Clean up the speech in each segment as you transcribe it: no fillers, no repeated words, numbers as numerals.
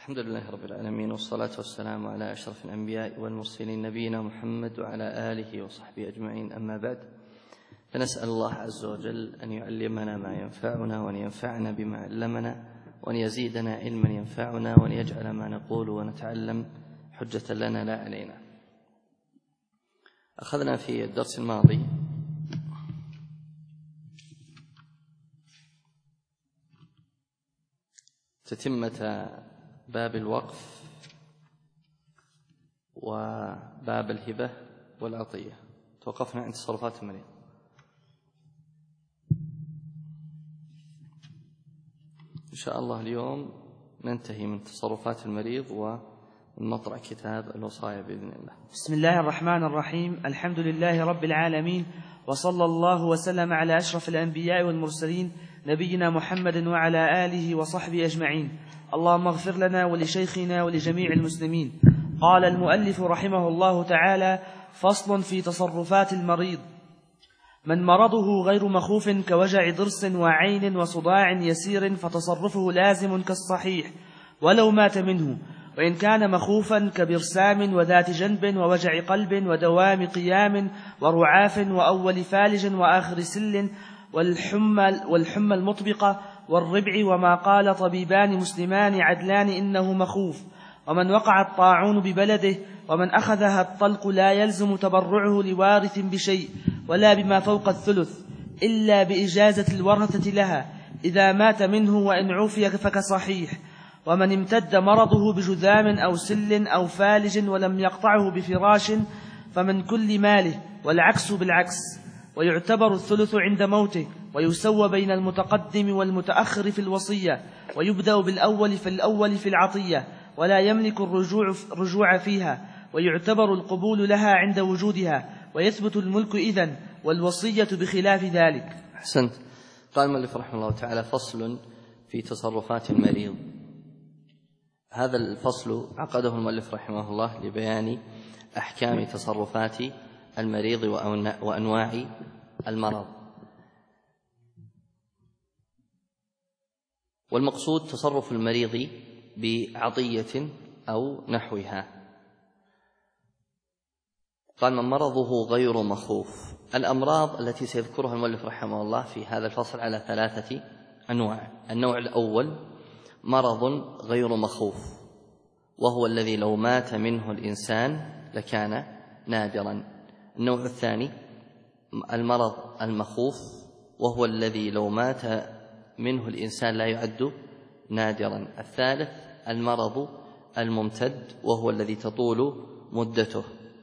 الحمد لله رب العالمين، والصلاة والسلام على أشرف الأنبياء والمرسلين نبينا محمد وعلى آله وصحبه أجمعين. أما بعد، فنسأل الله عز وجل أن يعلمنا ما ينفعنا، وأن ينفعنا بما علمنا، وأن يزيدنا علما ينفعنا، وأن يجعل ما نقول ونتعلم حجة لنا لا علينا. أخذنا في الدرس الماضي تتمة باب الوقف وباب الهبة والعطية. توقفنا عند تصرفات المريض. إن شاء الله اليوم ننتهي من تصرفات المريض ونطرح كتاب الوصايا بإذن الله. بسم الله الرحمن الرحيم. الحمد لله رب العالمين، وصلى الله وسلم على أشرف الأنبياء والمرسلين نبينا محمد وعلى آله وصحبه أجمعين. اللهم اغفر لنا ولشيخنا ولجميع المسلمين. قال المؤلف رحمه الله تعالى: فصل في تصرفات المريض. من مرضه غير مخوف كوجع ضرس وعين وصداع يسير فتصرفه لازم كالصحيح ولو مات منه، وإن كان مخوفا كبرسام وذات جنب ووجع قلب ودوام قيام ورعاف وأول فالج وآخر سل والحمى المطبقة والربع، وما قال طبيبان مسلمان عدلان إنه مخوف. ومن وقع الطاعون ببلده ومن أخذها الطلق لا يلزم تبرعه لوارث بشيء ولا بما فوق الثلث إلا بإجازة الورثة لها إذا مات منه، وإن عوفي فكصحيح. ومن امتد مرضه بجذام أو سل أو فالج ولم يقطعه بفراش فمن كل ماله، والعكس بالعكس. ويعتبر الثلث عند موته، ويسوى بين المتقدم والمتأخر في الوصية، ويبدأ بالأول في العطية، ولا يملك الرجوع فيها، ويعتبر القبول لها عند وجودها، ويثبت الملك إذن، والوصية بخلاف ذلك. أحسنت. قال المؤلف رحمه الله تعالى: فصل في تصرفات المريض. هذا الفصل عقده المؤلف رحمه الله لبيان أحكام تصرفات المريض وأنواع المرض. والمقصود تصرف المريض بعطية أو نحوها. قال: من مرضه غير مخوف. الأمراض التي سيذكرها المؤلف رحمه الله في هذا الفصل على 3 أنواع. النوع الأول مرض غير مخوف، وهو الذي لو مات منه الإنسان لكان نادرا. النوع الثاني المرض المخوف، وهو الذي لو مات منه الإنسان لا يعد نادرا. الثالث المرض الممتد، وهو الذي تطول مدته.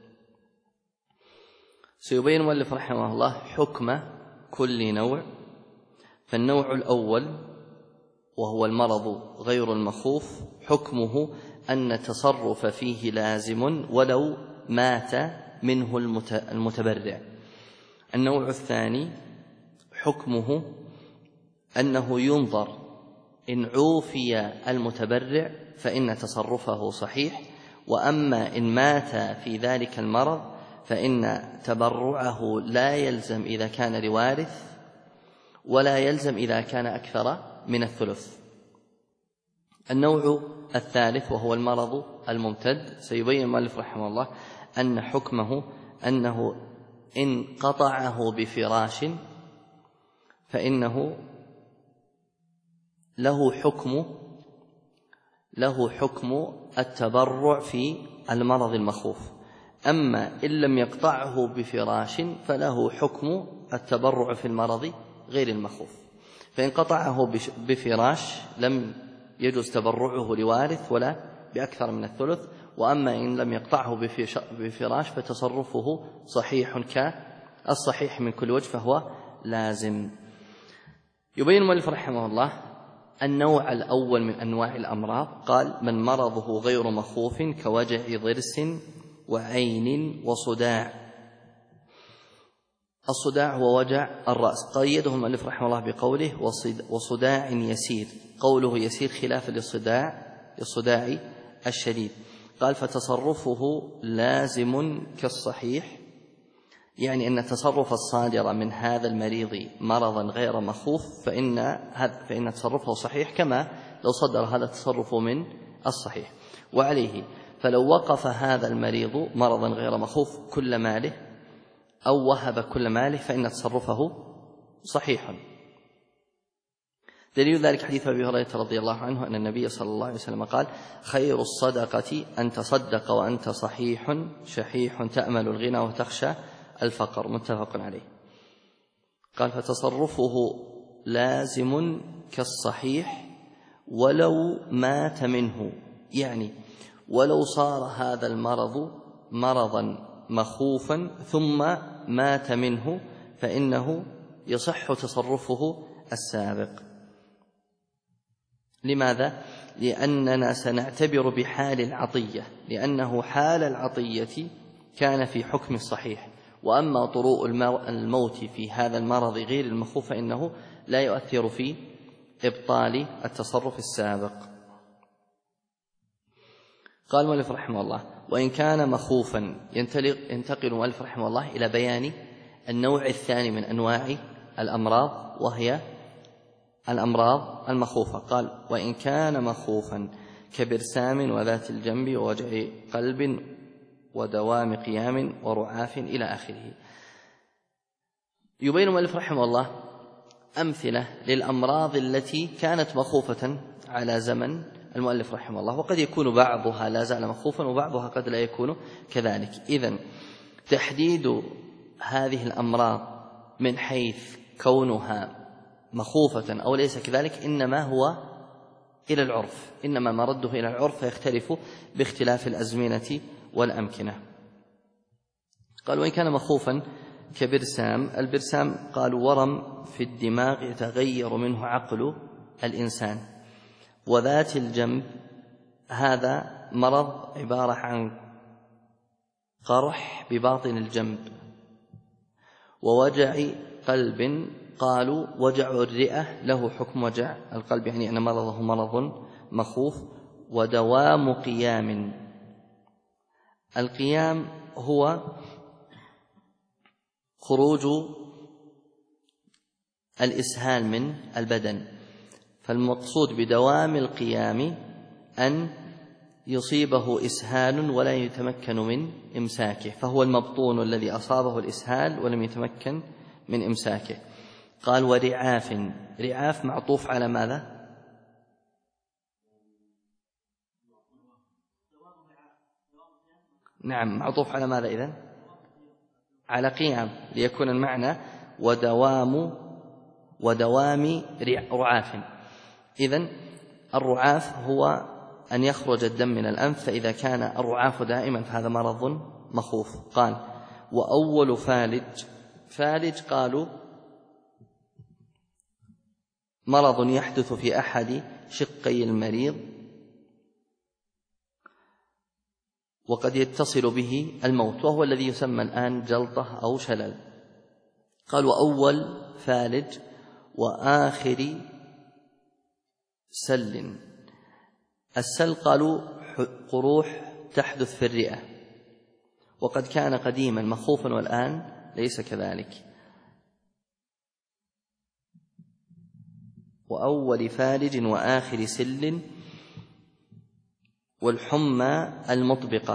سيبين المؤلف رحمه الله حكم كل نوع. فالنوع الأول وهو المرض غير المخوف، حكمه أن التصرف فيه لازم ولو مات منه المتبرع. النوع الثاني حكمه أنه ينظر، إن عوفي المتبرع فإن تصرفه صحيح، وأما إن مات في ذلك المرض فإن تبرعه لا يلزم إذا كان لوارث، ولا يلزم إذا كان أكثر من الثلث. النوع الثالث وهو المرض الممتد، سيبين المؤلف رحمه الله أن حكمه أنه إن قطعه بفراش فإنه له حكم التبرع في المرض المخوف. أما إن لم يقطعه بفراش فله حكم التبرع في المرض غير المخوف. فإن قطعه بفراش لم يجوز تبرعه لوارث ولا بأكثر من الثلث، وأما إن لم يقطعه بفراش فتصرفه صحيح كالصحيح من كل وجه، فهو لازم. يبين المؤلف رحمه الله النوع الأول من أنواع الأمراض. قال: من مرضه غير مخوف كوجع ضرس وعين وصداع. الصداع هو وجع الرأس. قيده المؤلف رحمه الله بقوله: وصداع يسير. قوله يسير خلاف للصداع الشديد. قال: فتصرفه لازم كالصحيح، يعني أن التصرف الصادر من هذا المريض مرضا غير مخوف فإن تصرفه صحيح، كما لو صدر هذا التصرف من الصحيح. وعليه فلو وقف هذا المريض مرضا غير مخوف كل ماله أو وهب كل ماله فإن تصرفه صحيح. دليل ذلك حديث أبي هريرة رضي الله عنه أن النبي صلى الله عليه وسلم قال: خير الصدقة أن تصدق وأنت صحيح شحيح تأمل الغنى وتخشى الفقر. متفق عليه. قال: فتصرفه لازم كالصحيح ولو مات منه، يعني ولو صار هذا المرض مرضا مخوفا ثم مات منه فإنه يصح تصرفه السابق. لماذا؟ لأننا سنعتبر بحال العطية، لأنه حال العطية كان في حكم الصحيح، وأما طروء الموت في هذا المرض غير المخوف فإنه لا يؤثر في إبطال التصرف السابق. قال المؤلف رحمه الله: وإن كان مخوفا. ينتقل المؤلف رحمه الله إلى بيان النوع الثاني من أنواع الأمراض، وهي الأمراض المخوفة. قال: وإن كان مخوفا كبرسام وذات الجنب ووجع قلب ودوام قيام ورعاف إلى آخره. يبين المؤلف رحمه الله أمثلة للأمراض التي كانت مخوفة على زمن المؤلف رحمه الله، وقد يكون بعضها لا زال مخوفا وبعضها قد لا يكون كذلك. إذن تحديد هذه الأمراض من حيث كونها مخوفة أو ليس كذلك إنما هو إلى العرف، إنما مرده إلى العرف فيختلف باختلاف الأزمنة والأمكنة. قال: وإن كان مخوفا كبرسام. البرسام قالوا ورم في الدماغ يتغير منه عقل الإنسان. وذات الجنب هذا مرض عبارة عن قرح بباطن الجنب. ووجع قلب قالوا وجع الرئة له حكم وجع القلب، يعني أن مرضه مرض مخوف. ودوام قيام. القيام هو خروج الإسهال من البدن، فالمقصود بدوام القيام أن يصيبه إسهال ولا يتمكن من إمساكه، فهو المبطون الذي أصابه الإسهال ولم يتمكن من إمساكه. قال: ورعاف. رعاف معطوف على ماذا؟ نعم، معطوف على ماذا إذن؟ على قيام، ليكون المعنى ودوام رعاف. إذن الرعاف هو أن يخرج الدم من الأنف، فإذا كان الرعاف دائما فهذا مرض مخوف. قال: وأول فالج. فالج قالوا مرض يحدث في أحد شقي المريض وقد يتصل به الموت، وهو الذي يسمى الآن جلطة أو شلل. قال: وأول فالج وآخر سل. السل قالوا قروح تحدث في الرئة، وقد كان قديما مخوفا والآن ليس كذلك. وأول فالج وآخر سل. والحمى المطبقة.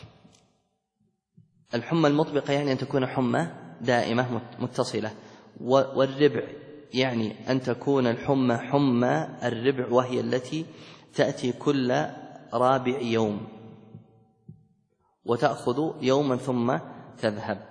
الحمى المطبقة يعني أن تكون حمى دائمة متصلة. والربع يعني أن تكون الحمى حمى الربع، وهي التي تأتي كل رابع يوم وتأخذ يوما ثم تذهب.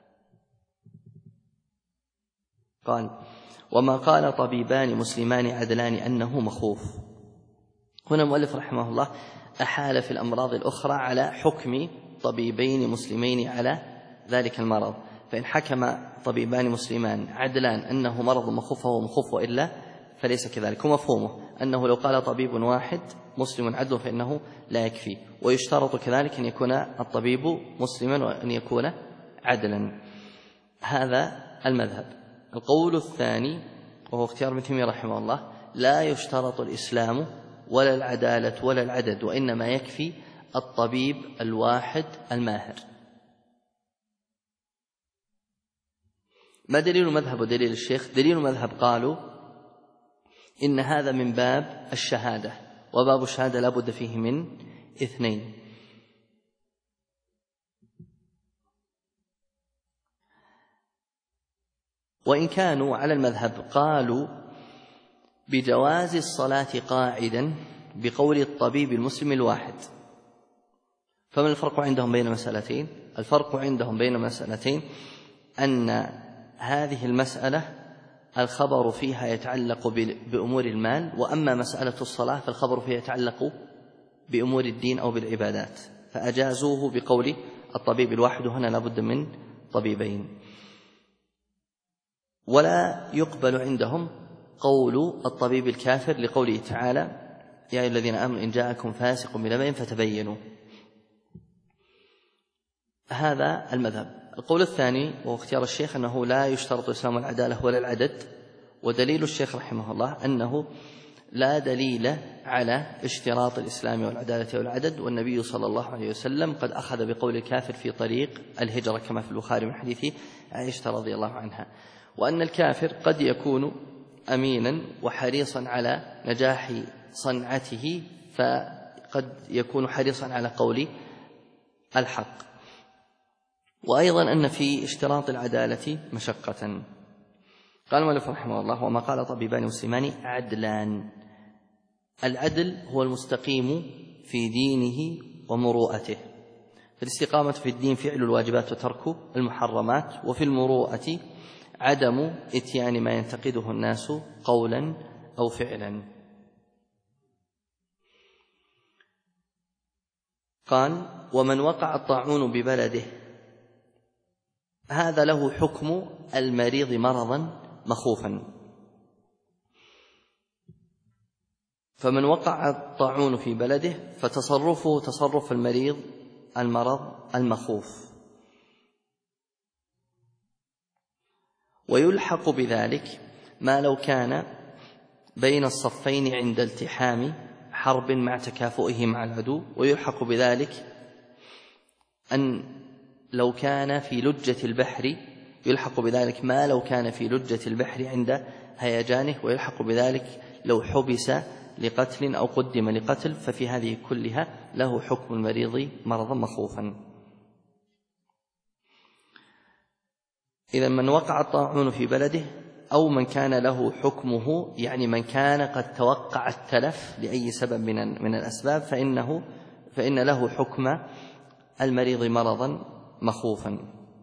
قال: وما قال طبيبان مسلمان عدلان أنه مخوف. هنا المؤلف رحمه الله أحال في الأمراض الأخرى على حكم طبيبين مسلمين على ذلك المرض، فإن حكم طبيبان مسلمان عدلان أنه مرض مخوف فهو مخوف، وإلا فليس كذلك. ومفهومه أنه لو قال طبيب واحد مسلم عدل فإنه لا يكفي، ويشترط كذلك أن يكون الطبيب مسلما وأن يكون عدلا. هذا المذهب. القول الثاني وهو اختيار ابن تيمية رحمه الله: لا يشترط الإسلام ولا العدالة ولا العدد، وإنما يكفي الطبيب الواحد الماهر. ما دليل المذهب ودليل الشيخ؟ دليل المذهب قالوا إن هذا من باب الشهادة، وباب الشهادة لا بد فيه من 2. وإن كانوا على المذهب قالوا بجواز الصلاة قاعدا بقول الطبيب المسلم الواحد، فما الفرق عندهم بين مسألتين؟ الفرق عندهم بين مسألتين أن هذه المسألة الخبر فيها يتعلق بأمور المال، وأما مسألة الصلاة فالخبر فيها يتعلق بأمور الدين أو بالعبادات، فأجازوه بقول الطبيب الواحد، وهنا لا بد من طبيبين. ولا يقبل عندهم قول الطبيب الكافر لقوله تعالى: يا أيها الذين آمنوا إن جاءكم فاسق بنبأ فتبينوا. هذا المذهب. القول الثاني وهو اختيار الشيخ أنه لا يشترط إسلام العدالة ولا العدد، ودليل الشيخ رحمه الله أنه لا دليل على اشتراط الإسلام والعدالة والعدد، والنبي صلى الله عليه وسلم قد أخذ بقول الكافر في طريق الهجرة كما في البخاري من حديث عائشة رضي الله عنها، وأن الكافر قد يكون أمينا وحريصا على نجاح صنعته، فقد يكون حريصا على قول الحق. وأيضا أن في اشتراط العدالة مشقة. قال المؤلف رحمه الله: وما قال طبيبان مسلمان عدلان. العدل هو المستقيم في دينه ومروءته. فالاستقامة في الدين فعل الواجبات وترك المحرمات، وفي المروءة عدم إتيان ما ينتقده الناس قولا أو فعلا. قال: ومن وقع الطاعون ببلده، هذا له حكم المريض مرضا مخوفا. فمن وقع الطاعون في بلده فتصرفه تصرف المريض المرض المخوف، ويلحق بذلك ما لو كان بين الصفين عند التحام حرب مع تكافؤه مع العدو، ويلحق بذلك أن لو كان في لجة البحر، يلحق بذلك ما لو كان في لجة البحر عند هيجانه، ويلحق بذلك لو حبس لقتل أو قدم لقتل، ففي هذه كلها له حكم المريض مرضا مخوفا. إذا من وقع الطاعون في بلده أو من كان له حكمه، يعني من كان قد توقع التلف لأي سبب من الأسباب، فإن له حكم المريض مرضا مخوفا.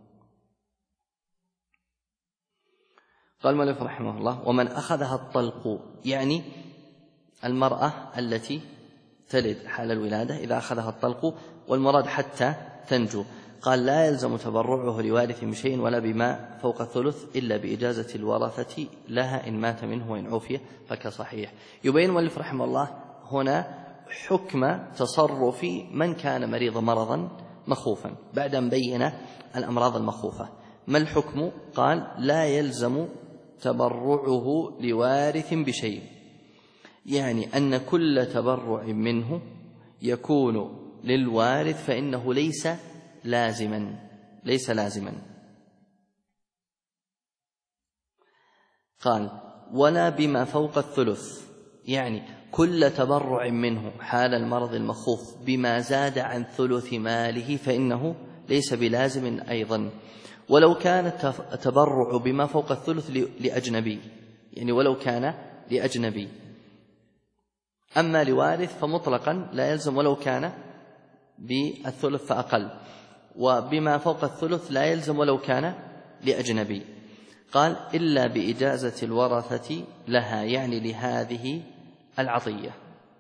قال المؤلف رحمه الله: ومن أخذها الطلق، يعني المرأة التي تلد حال الولادة إذا أخذها الطلق، والمراد حتى تنجو. قال: لا يلزم تبرعه لوارث بشيء ولا بما فوق الثلث إلا بإجازة الورثة لها إن مات منه وإن عوفي فكصحيح. يبين المؤلف رحمه الله هنا حكم تصرف من كان مريض مرضا مخوفا بعد أن بين الأمراض المخوفة. ما الحكم؟ قال: لا يلزم تبرعه لوارث بشيء، يعني أن كل تبرع منه يكون للوارث فإنه ليس لازما. قال: ولا بما فوق الثلث، يعني كل تبرع منه حال المرض المخوف بما زاد عن ثلث ماله فإنه ليس بلازم أيضا، ولو كان التبرع بما فوق الثلث لأجنبي، يعني ولو كان لأجنبي. أما لوارث فمطلقا لا يلزم ولو كان بالثلث فأقل، وبما فوق الثلث لا يلزم ولو كان لأجنبي. قال: إلا بإجازة الورثة لها، يعني لهذه العطية.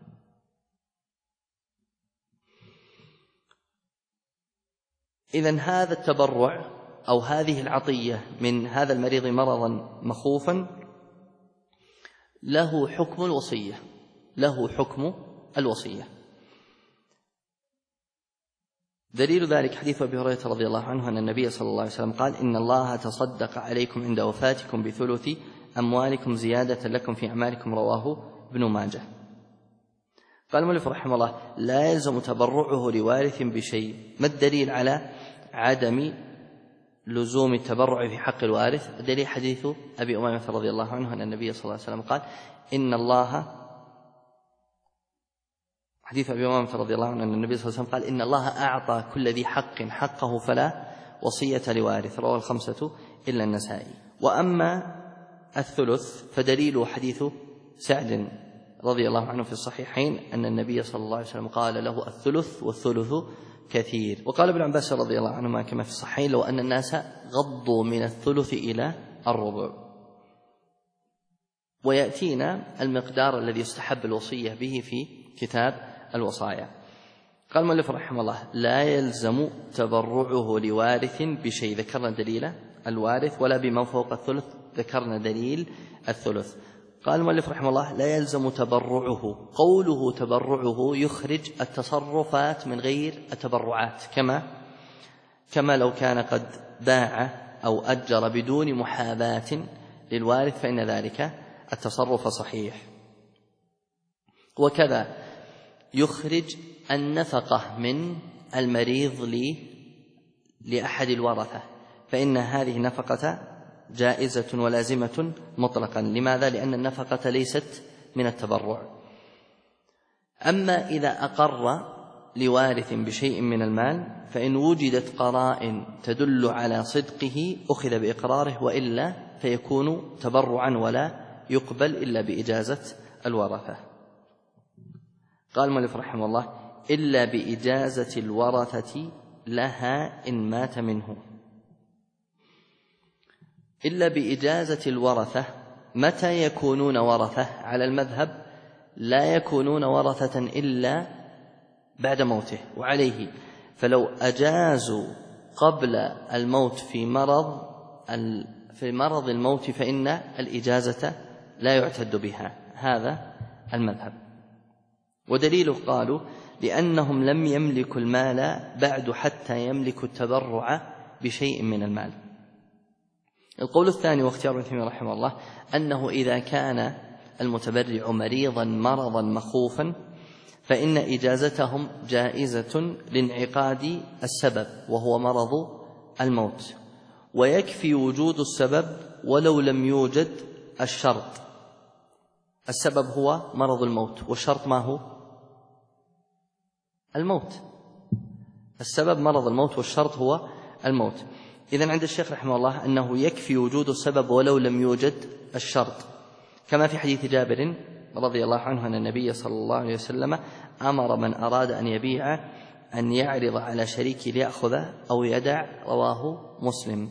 إذن هذا التبرع أو هذه العطية من هذا المريض مرضا مخوفا له حكم الوصية. دليل ذلك حديث أبي هريرة رضي الله عنه أن النبي صلى الله عليه وسلم قال: إن الله تصدق عليكم عند وفاتكم بثلث أموالكم زيادة لكم في أعمالكم، رواه ابن ماجه. قال المؤلف رحمه الله: لا يلزم تبرعه لوارث بشيء. ما الدليل على عدم لزوم التبرع في حق الوارث؟ دليل حديث أبي أمامة رضي الله عنه أن النبي صلى الله عليه وسلم قال: إن الله حديث أبي أمامة رضي الله عنه أن النبي صلى الله عليه وسلم قال إن الله أعطى كل ذي حق حقه فلا وصية لوارث، رواه الخمسة إلا النسائي. وأما الثلث فدليل حديث سعد رضي الله عنه في الصحيحين أن النبي صلى الله عليه وسلم قال له الثلث والثلث كثير. وقال ابن عباس رضي الله عنهما كما في الصحيحين لو أن الناس غضوا من الثلث إلى الربع. ويأتينا المقدار الذي يستحب الوصية به في كتاب الوصايا. قال المؤلف رحمه الله لا يلزم تبرعه لوارث بشيء، ذكرنا دليل الوارث، ولا بما فوق الثلث، ذكرنا دليل الثلث. قال المؤلف رحمه الله لا يلزم تبرعه، قوله تبرعه يخرج التصرفات من غير التبرعات، كما لو كان قد باع أو أجر بدون محاباة للوارث فإن ذلك التصرف صحيح. وكذا يخرج النفقة من المريض لأحد الورثة، فإن هذه النفقة جائزة ولازمة مطلقا. لماذا؟ لأن النفقة ليست من التبرع. أما إذا أقر لوارث بشيء من المال فإن وجدت قرائن تدل على صدقه أخذ بإقراره، وإلا فيكون تبرعا ولا يقبل إلا بإجازة الورثة. قال المؤلف رحمه الله إلا بإجازة الورثة لها إن مات منه. إلا بإجازة الورثة، متى يكونون ورثة؟ على المذهب لا يكونون ورثة إلا بعد موته، وعليه فلو أجازوا قبل الموت في مرض الموت فإن الإجازة لا يعتد بها، هذا المذهب. ودليل قالوا لأنهم لم يملكوا المال بعد حتى يملكوا التبرع بشيء من المال. القول الثاني واختيار ابن تيمية رحمه الله أنه إذا كان المتبرع مريضا مرضا مخوفا فإن إجازتهم جائزة لانعقاد السبب وهو مرض الموت، ويكفي وجود السبب ولو لم يوجد الشرط. السبب هو مرض الموت، والشرط ما هو؟ الموت. السبب مرض الموت والشرط هو الموت. إذن عند الشيخ رحمه الله أنه يكفي وجود السبب ولو لم يوجد الشرط، كما في حديث جابر رضي الله عنه أن النبي صلى الله عليه وسلم أمر من أراد أن يبيع أن يعرض على شريكه ليأخذ أو يدع، رواه مسلم.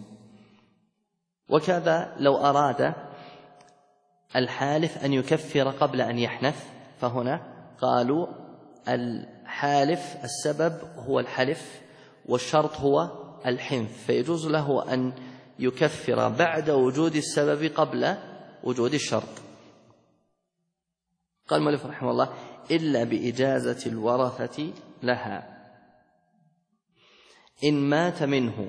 وكذا لو أراد الحالف أن يكفر قبل أن يحنث، فهنا قالوا الحالف السبب هو الحلف والشرط هو الحنث، فيجوز له أن يكفر بعد وجود السبب قبل وجود الشرط. قال المؤلف رحمه الله إلا بإجازة الورثة لها إن مات منه.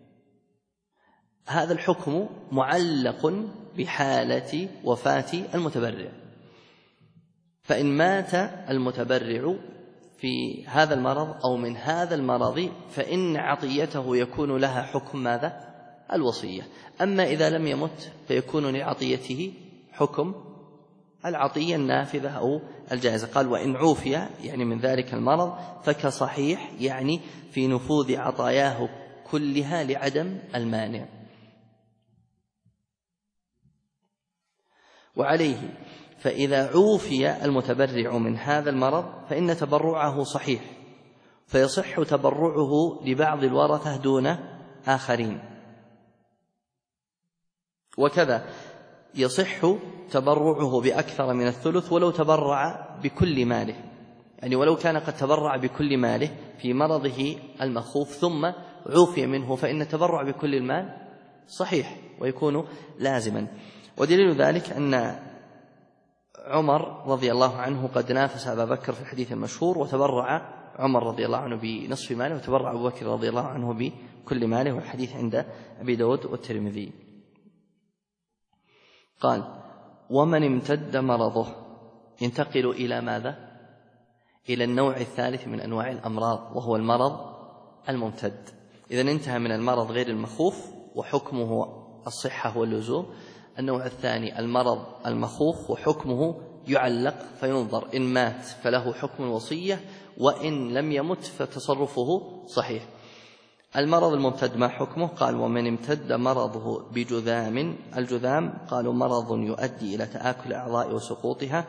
هذا الحكم معلق بحالة وفاة المتبرع، فإن مات المتبرع في هذا المرض أو من هذا المرض فإن عطيته يكون لها حكم ماذا؟ الوصية. أما إذا لم يمت فيكون لعطيته حكم العطية النافذة أو الجائزة. قال وإن عوفي يعني من ذلك المرض فكصحيح، يعني في نفوذ عطاياه كلها لعدم المانع. وعليه فإذا عوفي المتبرع من هذا المرض فإن تبرعه صحيح، فيصح تبرعه لبعض الورثة دون آخرين. وكذا يصح تبرعه بأكثر من الثلث ولو تبرع بكل ماله، يعني ولو كان قد تبرع بكل ماله في مرضه المخوف ثم عوفي منه فإن التبرع بكل المال صحيح ويكون لازما. ودليل ذلك أن عمر رضي الله عنه قد نافس أبا بكر في الحديث المشهور، وتبرع عمر رضي الله عنه بنصف ماله وتبرع أبو بكر رضي الله عنه بكل ماله، والحديث عند أبي داود والترمذي. قال ومن امتد مرضه، ينتقل إلى ماذا؟ إلى النوع الثالث من أنواع الأمراض وهو المرض الممتد. إذن انتهى من المرض غير المخوف وحكمه الصحة واللزوم. النوع الثاني المرض المخوف وحكمه يعلق فينظر إن مات فله حكم الوصية، وإن لم يمت فتصرفه صحيح. المرض الممتد ما حكمه؟ قال ومن امتد مرضه بجذام. الجذام قالوا مرض يؤدي إلى تآكل الأعضاء وسقوطها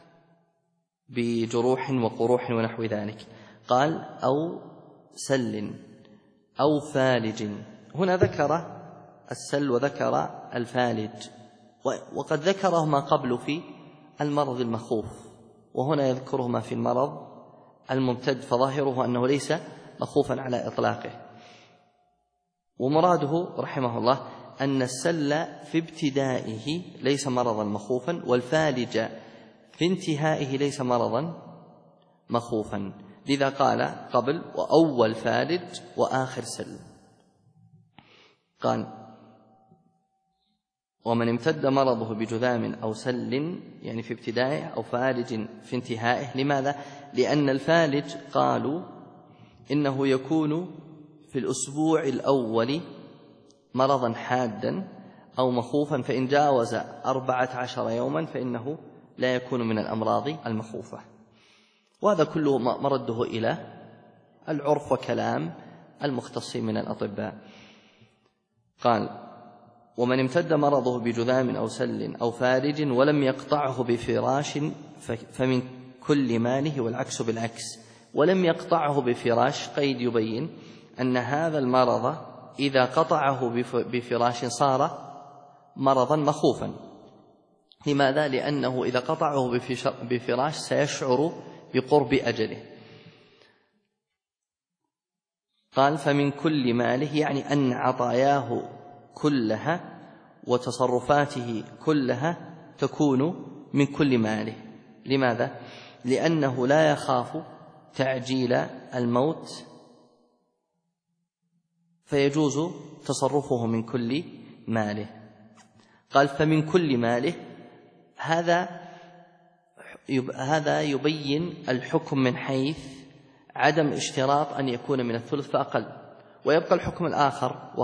بجروح وقروح ونحو ذلك. قال أو سل أو فالج. هنا ذكر السل وذكر الفالج، وقد ذكرهما قبل في المرض المخوف، وهنا يذكرهما في المرض الممتد، فظاهره أنه ليس مخوفا على إطلاقه. ومراده رحمه الله أن السل في ابتدائه ليس مرضا مخوفا، والفالج في انتهائه ليس مرضا مخوفا، لذا قال قبل وأول فالج وآخر سل. قال ومن امتد مرضه بجذام أو سل يعني في ابتدائه أو فالج في انتهائه. لماذا؟ لأن الفالج قالوا إنه يكون في الأسبوع الأول مرضا حادا أو مخوفا، فإن جاوز 14 يوما فإنه لا يكون من الأمراض المخوفة. وهذا كله مرده إلى العرف وكلام المختصين من الأطباء. قال ومن امتد مرضه بجذام أو سل أو فالج ولم يقطعه بفراش فمن كل ماله، والعكس بالعكس. ولم يقطعه بفراش قيد يبين أن هذا المرض إذا قطعه بفراش صار مرضا مخوفا. لماذا؟ لأنه إذا قطعه بفراش سيشعر بقرب أجله. قال فمن كل ماله، يعني أن عطاياه كلها وتصرفاته كلها تكون من كل ماله. لماذا؟ لأنه لا يخاف تعجيل الموت فيجوز تصرفه من كل ماله. قال فمن كل ماله، هذا يبين الحكم من حيث عدم اشتراط أن يكون من الثلث فأقل. ويبقى الحكم الآخر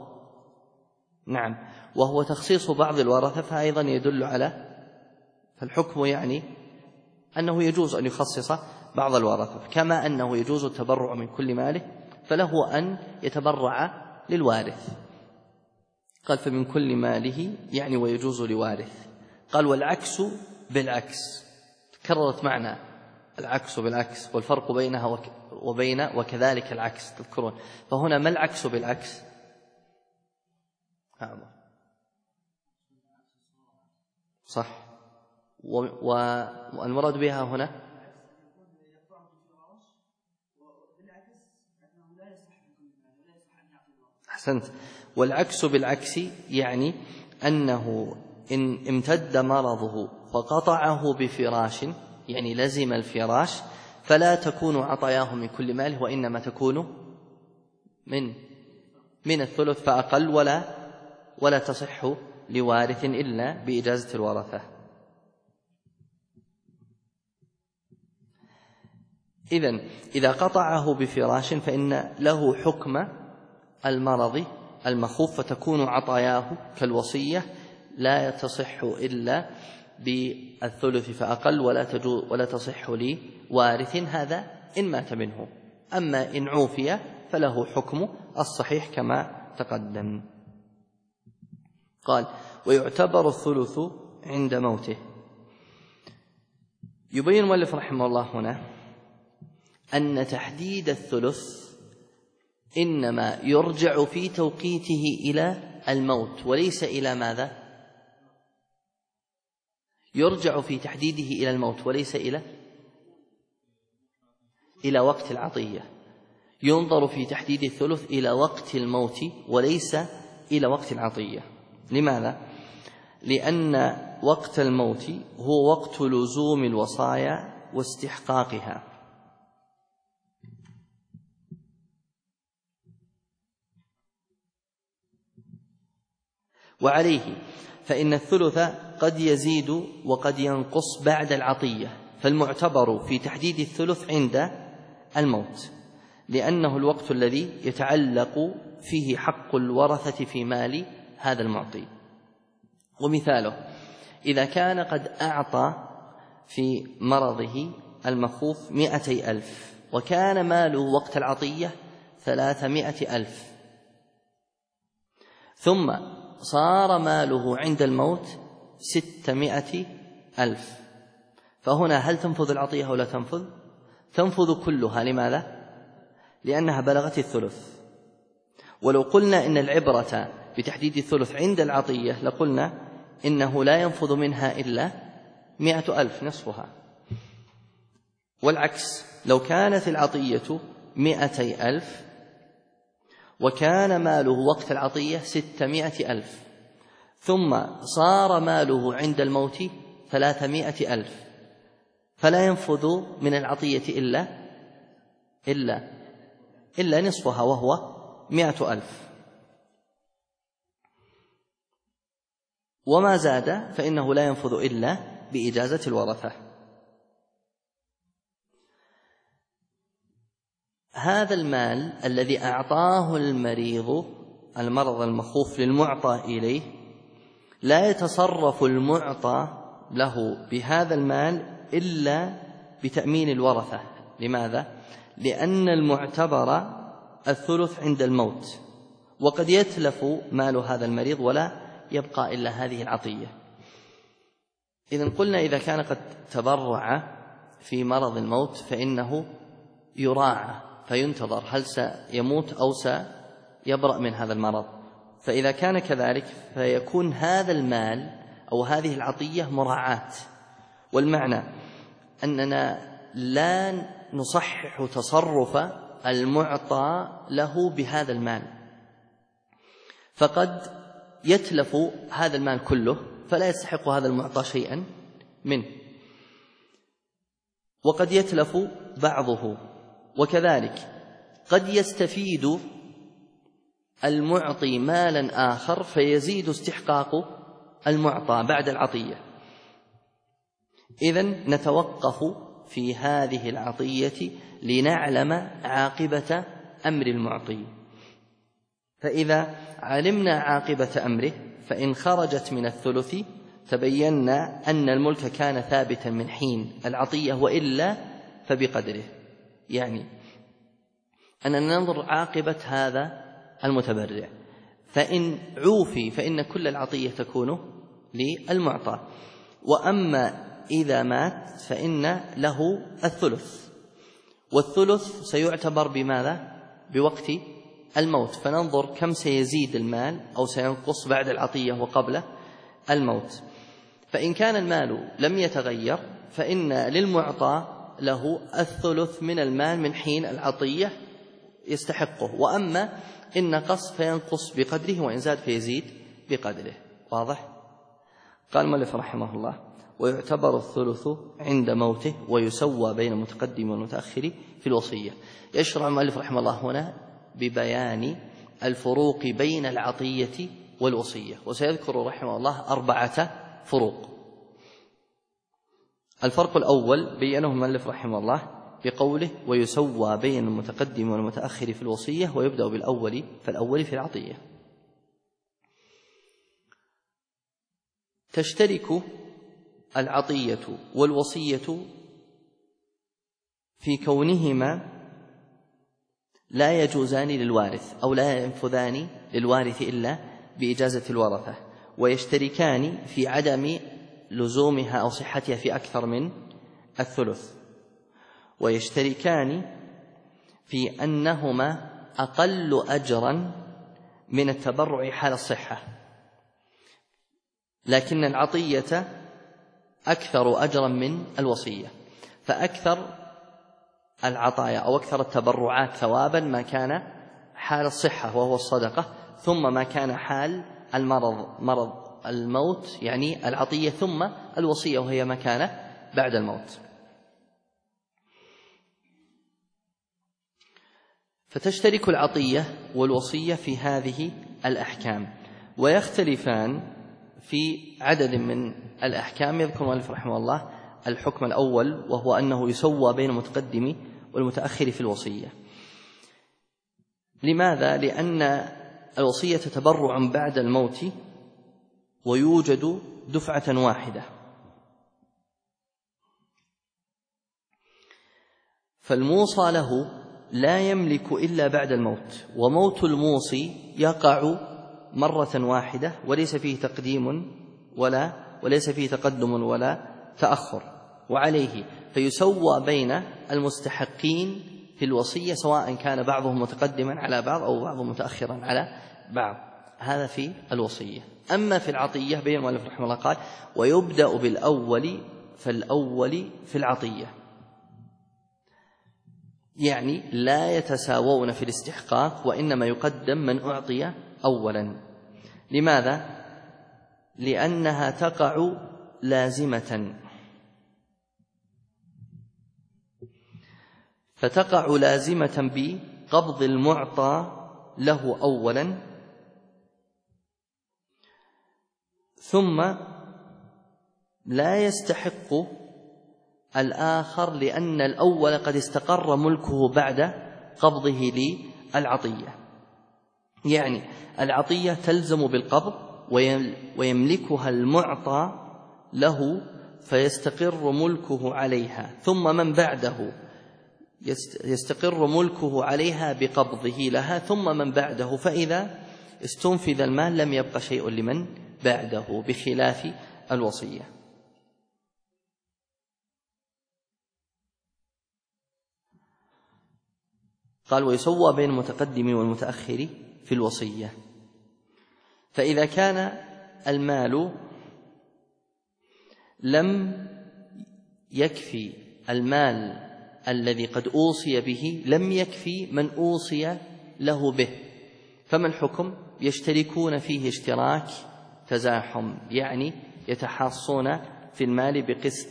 وهو تخصيص بعض الورثة، فأيضا يدل على فالحكم يعني أنه يجوز أن يخصص بعض الورثة، كما أنه يجوز التبرع من كل ماله فله أن يتبرع للوارث. قال فمن كل ماله يعني ويجوز لوارث. قال والعكس بالعكس، تكررت معنا العكس بالعكس والفرق بينها وبين وكذلك العكس، تذكرون. فهنا ما العكس بالعكس؟ صح. والمراد بها هنا أحسنت. والعكس بالعكس يعني أنه إن امتد مرضه فقطعه بفراش، يعني لزم الفراش، فلا تكون عطاياه من كل ماله، وإنما تكون من الثلث فأقل، ولا تصح لوارث إلا بإجازة الورثة. إذا قطعه بفراش فإن له حكم المرض المخوف، فتكون عطاياه كالوصية لا تصح إلا بالثلث فأقل، ولا تصح لوارث، هذا إن مات منه. أما إن عوفي فله حكم الصحيح كما تقدم. قال ويعتبر الثلث عند موته. يبين المؤلف رحمه الله هنا أن تحديد الثلث إنما يرجع في توقيته إلى الموت وليس إلى ماذا؟ يرجع في تحديده إلى الموت وليس إلى وقت العطية. ينظر في تحديد الثلث إلى وقت الموت وليس إلى وقت العطية. لماذا؟ لأن وقت الموت هو وقت لزوم الوصايا واستحقاقها، وعليه فإن الثلث قد يزيد وقد ينقص بعد العطية، فالمعتبر في تحديد الثلث عند الموت، لأنه الوقت الذي يتعلق فيه حق الورثة في مال هذا المعطي. ومثاله إذا كان قد أعطى في مرضه المخوف 200,000، وكان ماله وقت العطية 300,000، ثم صار ماله عند الموت 600,000، فهنا هل تنفذ العطية أو لا تنفذ؟ تنفذ كلها. لماذا؟ لأنها بلغت الثلث. ولو قلنا إن العبرة بتحديد الثلث عند العطية لقلنا إنه لا ينفذ منها إلا 100,000 نصفها. والعكس، لو كانت العطية 200,000 وكان ماله وقت العطية 600,000 ثم صار ماله عند الموت 300,000، فلا ينفذ من العطية إلا نصفها وهو 100,000، وما زاد فإنه لا ينفذ إلا بإجازة الورثة. هذا المال الذي أعطاه المريض المرض المخوف للمعطى إليه لا يتصرف المعطى له بهذا المال إلا بتأمين الورثة. لماذا؟ لأن المعتبر الثلث عند الموت، وقد يتلف مال هذا المريض ولا يبقى إلا هذه العطية. إذن قلنا إذا كان قد تبرع في مرض الموت فإنه يراعى فينتظر هل سيموت أو سيبرأ من هذا المرض. فإذا كان كذلك فيكون هذا المال أو هذه العطية مراعاة. والمعنى أننا لا نصحح تصرف المعطى له بهذا المال، فقد يتلف هذا المال كله فلا يستحق هذا المعطى شيئا منه، وقد يتلف بعضه، وكذلك قد يستفيد المعطي مالا آخر فيزيد استحقاق المعطى بعد العطية. إذن نتوقف في هذه العطية لنعلم عاقبة أمر المعطي. فإذا علمنا عاقبة أمره فإن خرجت من الثلث تبينا أن الملك كان ثابتا من حين العطية، وإلا فبقدره. يعني أننا ننظر عاقبة هذا المتبرع، فإن عوفي فإن كل العطية تكون للمعطى، وأما إذا مات فإن له الثلث، والثلث سيعتبر بماذا؟ بوقت الموت، فننظر كم سيزيد المال أو سينقص بعد العطية وقبل الموت. فإن كان المال لم يتغير فإن للمعطى له الثلث من المال من حين العطية يستحقه، وأما إن نقص فينقص بقدره، وإن زاد فيزيد بقدره. واضح؟ قال المؤلف رحمه الله: ويعتبر الثلث عند موته ويسوى بين المتقدم والمتأخر في الوصية. يشرع المؤلف رحمه الله هنا ببيان الفروق بين العطية والوصية، وسيذكر رحمه الله 4 فروق. الفرق الأول بينه المؤلف رحمه الله بقوله: ويسوى بين المتقدم والمتأخر في الوصية، ويبدأ بالأول فالأول في العطية. تشترك العطية والوصية في كونهما لا يجوزان للوارث أو لا ينفذان للوارث إلا بإجازة الورثة، ويشتركان في عدم لزومها أو صحتها في أكثر من الثلث، ويشتركان في أنهما أقل أجرا من التبرع حال الصحة، لكن العطية أكثر أجرا من الوصية. فأكثر العطايا أو أكثر التبرعات ثوابا ما كان حال الصحة وهو الصدقة، ثم ما كان حال مرض الموت يعني العطية، ثم الوصية وهي ما كان بعد الموت. فتشترك العطية والوصية في هذه الأحكام، ويختلفان في عدد من الأحكام. يذكر المؤلف رحمه الله الحكم الأول، وهو أنه يسوى بين المتقدم والمتأخر في الوصية. لماذا؟ لأن الوصية تبرع بعد الموت ويوجد دفعة واحدة، فالموصى له لا يملك إلا بعد الموت، وموت الموصي يقع مرة واحدة وليس فيه تقديم وليس فيه تقدم ولا تأخر، وعليه فيسوى بين المستحقين في الوصية سواء كان بعضهم متقدما على بعض أو بعضهم متأخرا على بعض. هذا في الوصية. أما في العطية بين المؤلف رحمه الله قال: ويبدأ بالأول فالأول في العطية، يعني لا يتساوون في الاستحقاق، وإنما يقدم من أعطي أولا. لماذا؟ لأنها تقع لازمة، فتقع لازمة بقبض المعطى له أولا، ثم لا يستحق الآخر لأن الأول قد استقر ملكه بعد قبضه للعطية. يعني العطية تلزم بالقبض ويملكها المعطى له فيستقر ملكه عليها، ثم من بعده يستقر ملكه عليها بقبضه لها، ثم من بعده فإذا استنفذ المال لم يبق شيء لمن بعده، بخلاف الوصية. قال: ويسوى بين المتقدم والمتأخر في الوصية. فإذا كان المال لم يكفي المال الذي قد أوصي به لم يكفي من أوصي له به، فما الحكم؟ يشتركون فيه اشتراك تزاحم، يعني يتحاصون في المال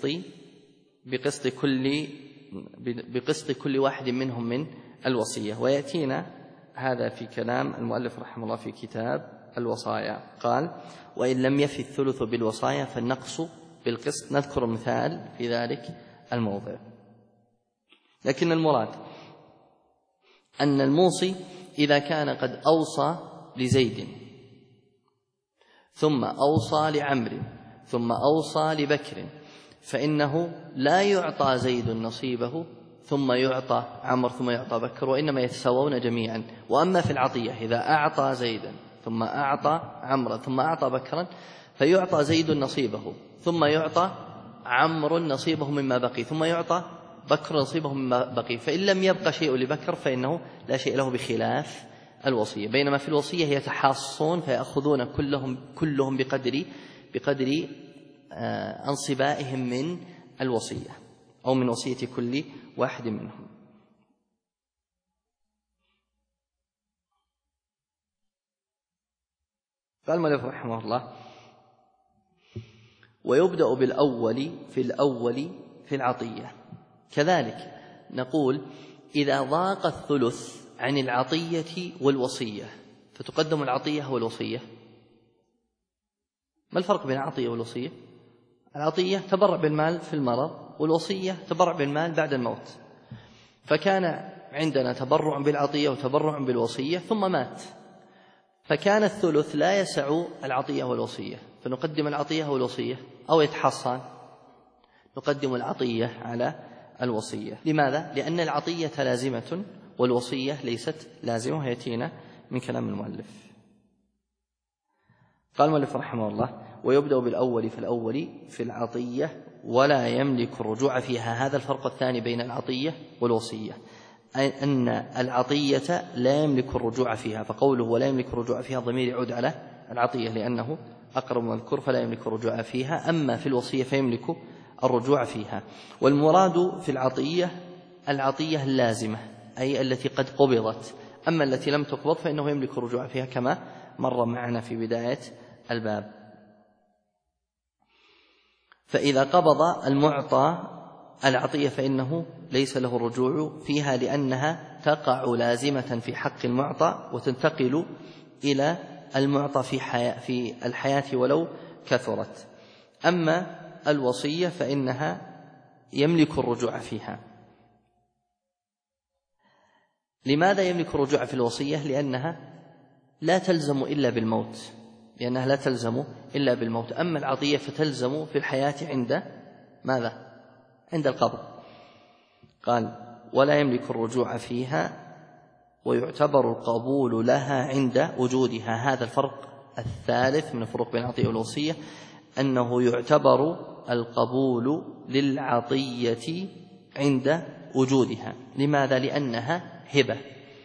بقسط كل واحد منهم من الوصية. ويأتينا هذا في كلام المؤلف رحمه الله في كتاب الوصايا. قال: وإن لم يفي الثلث بالوصايا فالنقص بالقسط. نذكر مثال في ذلك الموضع. لكن المراد أن الموصي إذا كان قد أوصى لزيد ثم أوصى لعمرو ثم أوصى لبكر، فإنه لا يعطى زيد نصيبه ثم يعطى عمرو ثم يعطى بكر، وإنما يتساوون جميعا. وأما في العطية إذا أعطى زيدا ثم أعطى عمرو ثم أعطى بكرا فيعطى زيد نصيبه ثم يعطى عمرو نصيبه مما بقي ثم يعطى بكر نصيبه مما بقي، فإن لم يبقى شيء لبكر فإنه لا شيء له، بخلاف الوصية. بينما في الوصية يتحاصون فيأخذون كلهم بقدر أنصبائهم من الوصية أو من وصية كل واحد منهم. قال المؤلف رحمه الله: ويبدأ بالأول في العطية. كذلك نقول: إذا ضاق الثلث عن العطية والوصية فتقدم العطية والوصية. ما الفرق بين العطية والوصية؟ العطية تبرع بالمال في المرض، والوصية تبرع بالمال بعد الموت. فكان عندنا تبرع بالعطية وتبرع بالوصية ثم مات، فكان الثلث لا يسع العطية والوصية، فنقدم العطية والوصية، أو يتحصن نقدم العطية على الوصية. لماذا؟ لأن العطية لازمة والوصية ليست لازمة، يأتينا من كلام المؤلف. قال المؤلف رحمه الله: ويبدأ بالأول في العطية ولا يملك الرجوع فيها. هذا الفرق الثاني بين العطية والوصية، أن العطية لا يملك الرجوع فيها، فقوله ولا يملك الرجوع فيها ضمير يعود على العطية لأنه أقرب مذكور، فلا يملك الرجوع فيها. أما في الوصية فيملك الرجوع فيها. والمراد في العطية اللازمة، أي التي قد قبضت. أما التي لم تقبض فإنه يملك الرجوع فيها كما مر معنا في بداية الباب. فإذا قبض المعطى العطية فإنه ليس له الرجوع فيها، لأنها تقع لازمة في حق المعطى وتنتقل إلى المعطى في الحياة ولو كثرت. أما الوصية فإنها يملك الرجوع فيها. لماذا يملك الرجوع في الوصية؟ لأنها لا تلزم إلا بالموت. أما العطية فتلزم في الحياة عند ماذا؟ عند القبض. قال: ولا يملك الرجوع فيها، ويعتبر القبول لها عند وجودها. هذا الفرق الثالث من الفروق بين العطية والوصية، أنه يعتبر القبول للعطية عند وجودها. لماذا؟ لأنها هبة،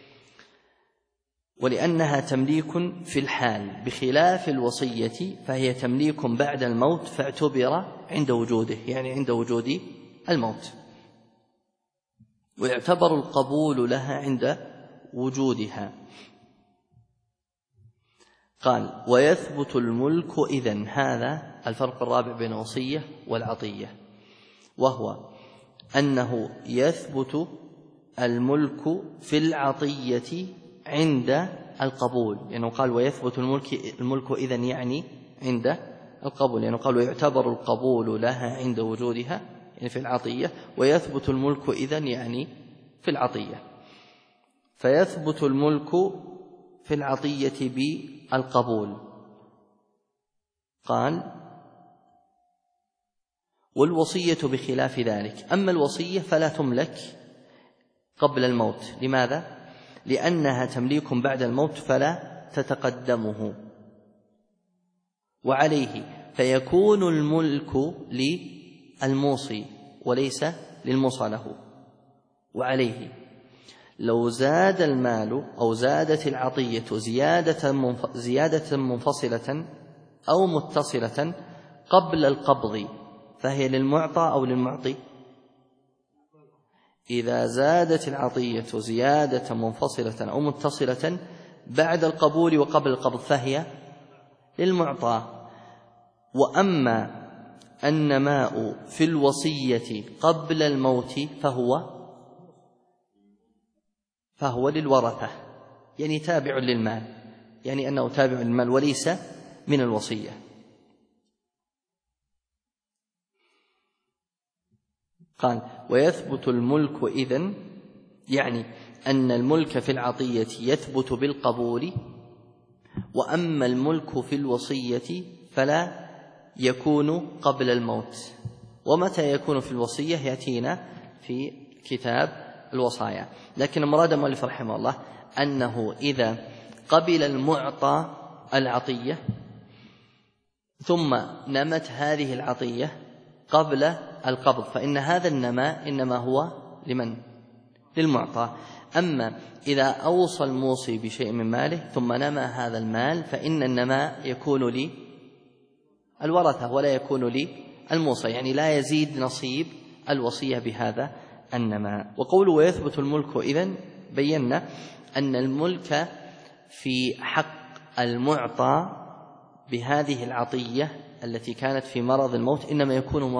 ولأنها تمليك في الحال، بخلاف الوصية فهي تمليك بعد الموت، فاعتبر عند وجوده، يعني عند وجود الموت. ويعتبر القبول لها عند وجودها. قال: ويثبت الملك إذن. هذا الفرق الرابع بين الوصية والعطية، وهو أنه يثبت الملك في العطية عند القبول. يعني قال ويثبت الملك إذن يعني عند القبول، يعني قال ويعتبر القبول لها عند وجودها يعني في العطية، ويثبت الملك إذن يعني في العطية. فيثبت الملك في العطية بالقبول. قال: والوصية بخلاف ذلك. أما الوصية فلا تملك قبل الموت. لماذا؟ لأنها تمليك بعد الموت فلا تتقدمه، وعليه فيكون الملك للموصي وليس للموصى له. وعليه لو زاد المال أو زادت العطية زيادة منفصلة أو متصلة قبل القبض فهي للمعطى أو للمعطي. إذا زادت العطية زيادة منفصلة أو متصلة بعد القبول وقبل القبض فهي للمعطى. وأما النماء في الوصية قبل الموت فهو للورثة، يعني تابع للمال، يعني أنه تابع للمال وليس من الوصية. قال: ويثبت الملك إذن، يعني أن الملك في العطية يثبت بالقبول، وأما الملك في الوصية فلا يكون قبل الموت. ومتى يكون في الوصية يأتينا في كتاب الوصايا. لكن مراد المؤلف رحمه الله أنه إذا قبل المعطى العطية ثم نمت هذه العطية قبل القبض فإن هذا النماء إنما هو لمن؟ للمعطى. أما إذا أوصى الموصي بشيء من ماله ثم نمى هذا المال فإن النماء يكون للورثة ولا يكون للموصى، يعني لا يزيد نصيب الوصية بهذا النماء. وقوله ويثبت الملك إذن بينا أن الملك في حق المعطى بهذه العطية التي كانت في مرض الموت إنما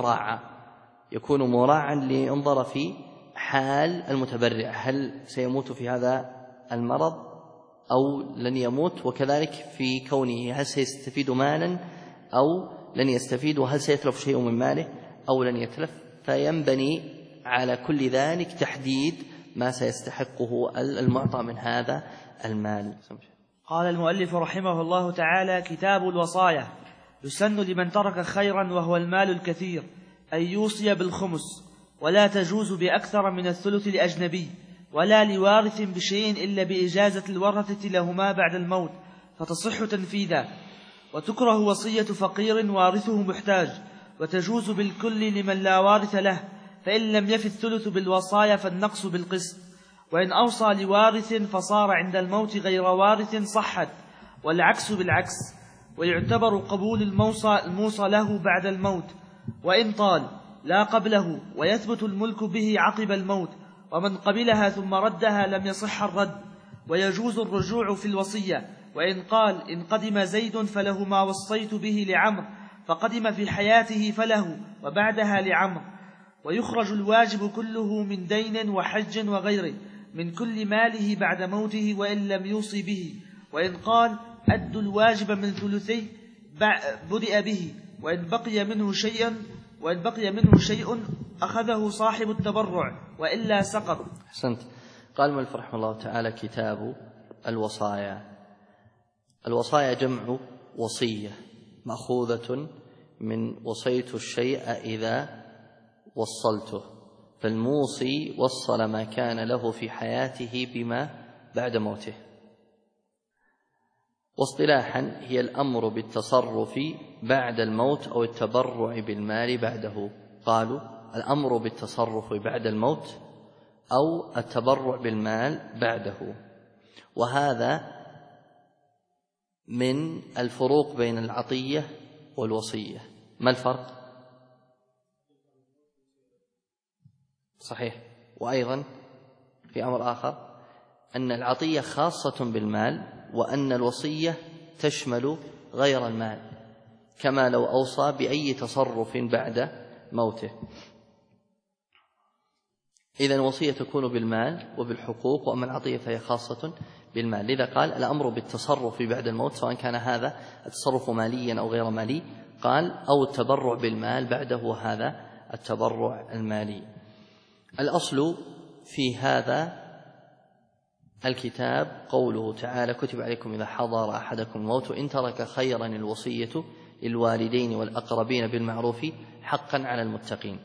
يكون مراعا لينظر في حال المتبرع، هل سيموت في هذا المرض أو لن يموت، وكذلك في كونه هل سيستفيد مالا أو لن يستفيد، وهل سيتلف شيء من ماله أو لن يتلف. فينبني على كل ذلك تحديد ما سيستحقه المعطى من هذا المال. قال المؤلف رحمه الله تعالى: كتاب الوصايا. يسن لمن ترك خيرا وهو المال الكثير أن يوصي بالخمس، ولا تجوز بأكثر من الثلث لأجنبي ولا لوارث بشيء إلا بإجازة الورثة لهما بعد الموت فتصح تنفيذا. وتكره وصية فقير وارثه محتاج، وتجوز بالكل لمن لا وارث له، فإن لم يف الثلث بالوصايا فالنقص بالقسط. وإن أوصى لوارث فصار عند الموت غير وارث صحت، والعكس بالعكس. ويعتبر قبول الموصى له بعد الموت وإن طال لا قبله، ويثبت الملك به عقب الموت، ومن قبلها ثم ردها لم يصح الرد. ويجوز الرجوع في الوصية، وإن قال إن قدم زيد فله ما وصيت به لعمر، فقدم في حياته فله وبعدها لعمر. ويخرج الواجب كله من دين وحج وغيره من كل ماله بعد موته وإن لم يوصي به. وإن قال أدوا الواجب من ثلثيه بدأ به، وإن بقي منه شيء أخذه صاحب التبرع وإلا سقط. أحسنت. قال المؤلف رحمه الله تعالى: كتاب الوصايا. الوصايا جمع وصية مأخوذة من وصيت الشيء إذا وصلته، فالموصي وصل ما كان له في حياته بما بعد موته. واصطلاحا هي الأمر بالتصرف بعد الموت أو التبرع بالمال بعده. قالوا الأمر بالتصرف بعد الموت أو التبرع بالمال بعده. وهذا من الفروق بين العطية والوصية. ما الفرق؟ صحيح. وأيضا في أمر آخر أن العطية خاصة بالمال، وأن الوصية تشمل غير المال، كما لو أوصى بأي تصرف بعد موته. إذن الوصية تكون بالمال وبالحقوق، وأما العطية فهي خاصة بالمال. لذا قال الأمر بالتصرف بعد الموت، سواء كان هذا التصرف ماليا أو غير مالي، قال أو التبرع بالمال بعده، هذا التبرع المالي. الأصل في هذا الكتاب قوله تعالى: كتب عليكم إذا حضر أحدكم الموت إن ترك خيرا الوصية للوالدين والأقربين بالمعروف حقا على المتقين.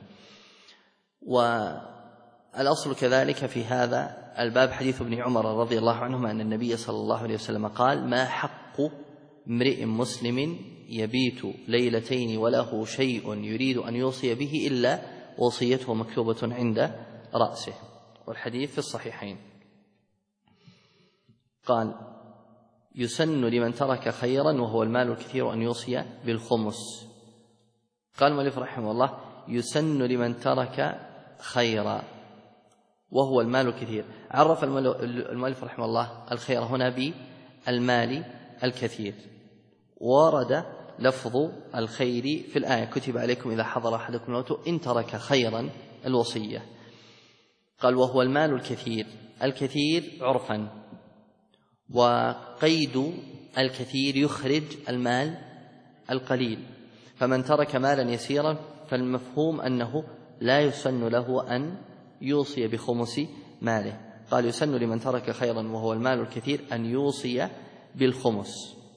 والأصل كذلك في هذا الباب حديث ابن عمر رضي الله عنهما أن النبي صلى الله عليه وسلم قال: ما حق امرئ مسلم يبيت ليلتين وله شيء يريد أن يوصي به إلا وصيته مكتوبة عند رأسه. والحديث في الصحيحين. قال: يسن لمن ترك خيرا وهو المال الكثير أن يوصي بالخمس. قال المؤلف رحمه الله: يسن لمن ترك خيرا وهو المال الكثير. عرف المؤلف رحمه الله الخير هنا بالمال الكثير. ورد لفظ الخير في الآية: كتب عليكم إذا حضر أحدكم الموت إن ترك خيرا الوصية. قال: وهو المال الكثير. الكثير عرفا، وقيد الكثير يخرج المال القليل، فمن ترك مالا يسيرا فالمفهوم أنه لا يسن له أن يوصي بخمس ماله. قال: يسن لمن ترك خيرا وهو المال الكثير أن يوصي بالخمس.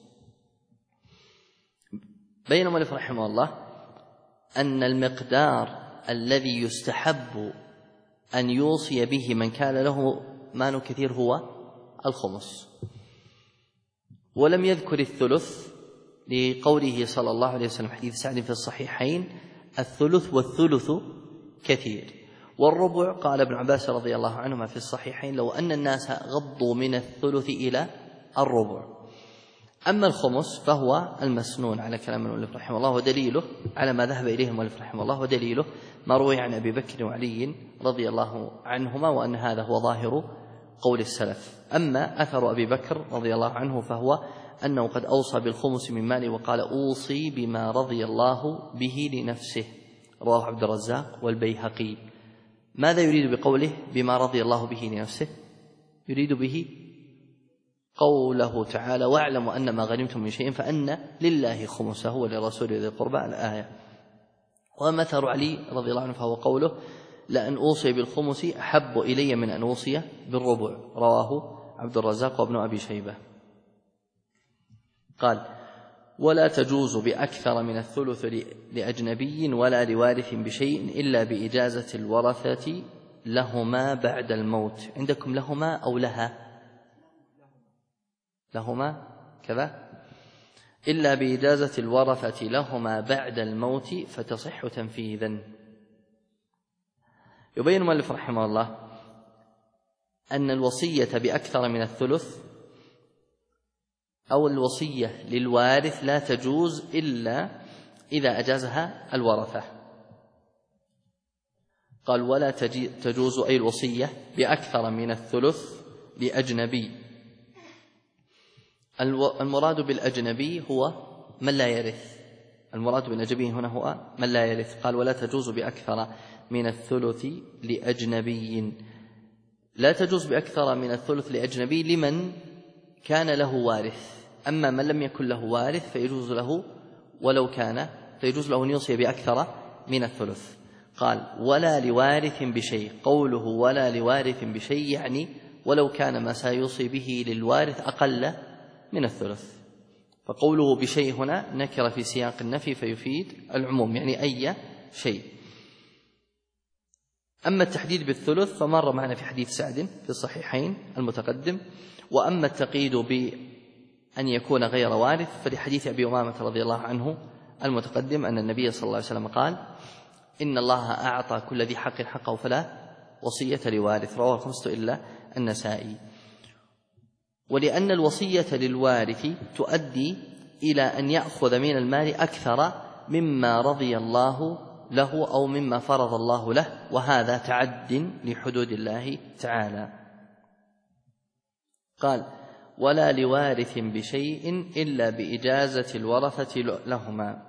بين المؤلف رحمه الله أن المقدار الذي يستحب أن يوصي به من كان له مال كثير هو الخمس، ولم يذكر الثلث لقوله صلى الله عليه وسلم حديث سعد في الصحيحين: الثلث والثلث كثير. والربع قال ابن عباس رضي الله عنهما في الصحيحين: لو أن الناس غضوا من الثلث إلى الربع. أما الخمس فهو المسنون على كلام المؤلف رحمه الله، ودليله على ما ذهب إليه المؤلف رحمه الله، ودليله ما روي عن أبي بكر وعلي رضي الله عنهما، وأن هذا هو ظاهر قول السلف. أما أثر أبي بكر رضي الله عنه فهو أنه قد أوصى بالخمس من ماله، وقال: أوصي بما رضي الله به لنفسه. رواه عبد الرزاق والبيهقي. ماذا يريد بقوله بما رضي الله به لنفسه؟ يريد به قوله تعالى: واعلموا أن ما غنمتم من شيء فأن لله خمسه ولرسوله ذي القربى، الآية. ومثل علي رضي الله عنه فهو قوله: لأن أوصي بالخمس أحب إلي من أن أوصي بالربع. رواه عبد الرزاق وابن أبي شيبة. قال: ولا تجوز بأكثر من الثلث لأجنبي ولا لوارث بشيء إلا بإجازة الورثة لهما بعد الموت. عندكم لهما أو لها؟ لهما كذا. إلا بإجازة الورثة لهما بعد الموت فتصح تنفيذا. يبين المؤلف رحمه الله أن الوصية بأكثر من الثلث أو الوصية للوارث لا تجوز إلا إذا أجازها الورثة. قال: ولا تجوز أي الوصية بأكثر من الثلث لأجنبي. المراد بالأجنبي هو من لا يرث. المراد بالأجنبي هنا هو من لا يرث. قال: ولا تجوز بأكثر من الثلث لأجنبي. لا تجوز بأكثر من الثلث لأجنبي لمن كان له وارث. أما من لم يكن له وارث فيجوز له ولو كان، فيجوز له أن يوصي بأكثر من الثلث. قال: ولا لوارث بشيء. قوله ولا لوارث بشيء يعني ولو كان ما سيوصي به للوارث أقل من الثلث. فقوله بشيء هنا نكر في سياق النفي فيفيد العموم، يعني أي شيء. أما التحديد بالثلث فمر معنا في حديث سعد في الصحيحين المتقدم. وأما التقييد بأن يكون غير وارث فلحديث أبي أمامة رضي الله عنه المتقدم أن النبي صلى الله عليه وسلم قال: إن الله أعطى كل ذي حق حقه فلا وصية لوارث، رواه الخمسة إلا النسائي. ولأن الوصية للوارث تؤدي إلى أن يأخذ من المال أكثر مما رضي الله له أو مما فرض الله له، وهذا تعد لحدود الله تعالى. قال: ولا لوارث بشيء إلا بإجازة الورثة لهما.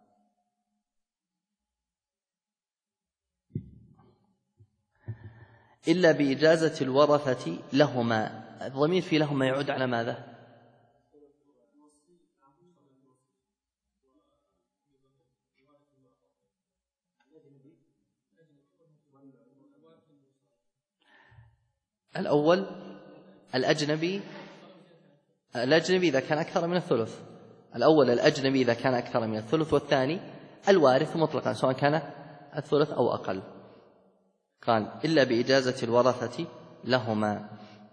إلا بإجازة الورثة لهما، الضمير في لهما يعود على ماذا؟ الأول الأجنبي إذا كان أكثر من الثلث. الأول الأجنبي إذا كان أكثر من الثلث، والثاني الوارث مطلقا سواء كان الثلث أو أقل. قال: إلا بإجازة الورثة لهما.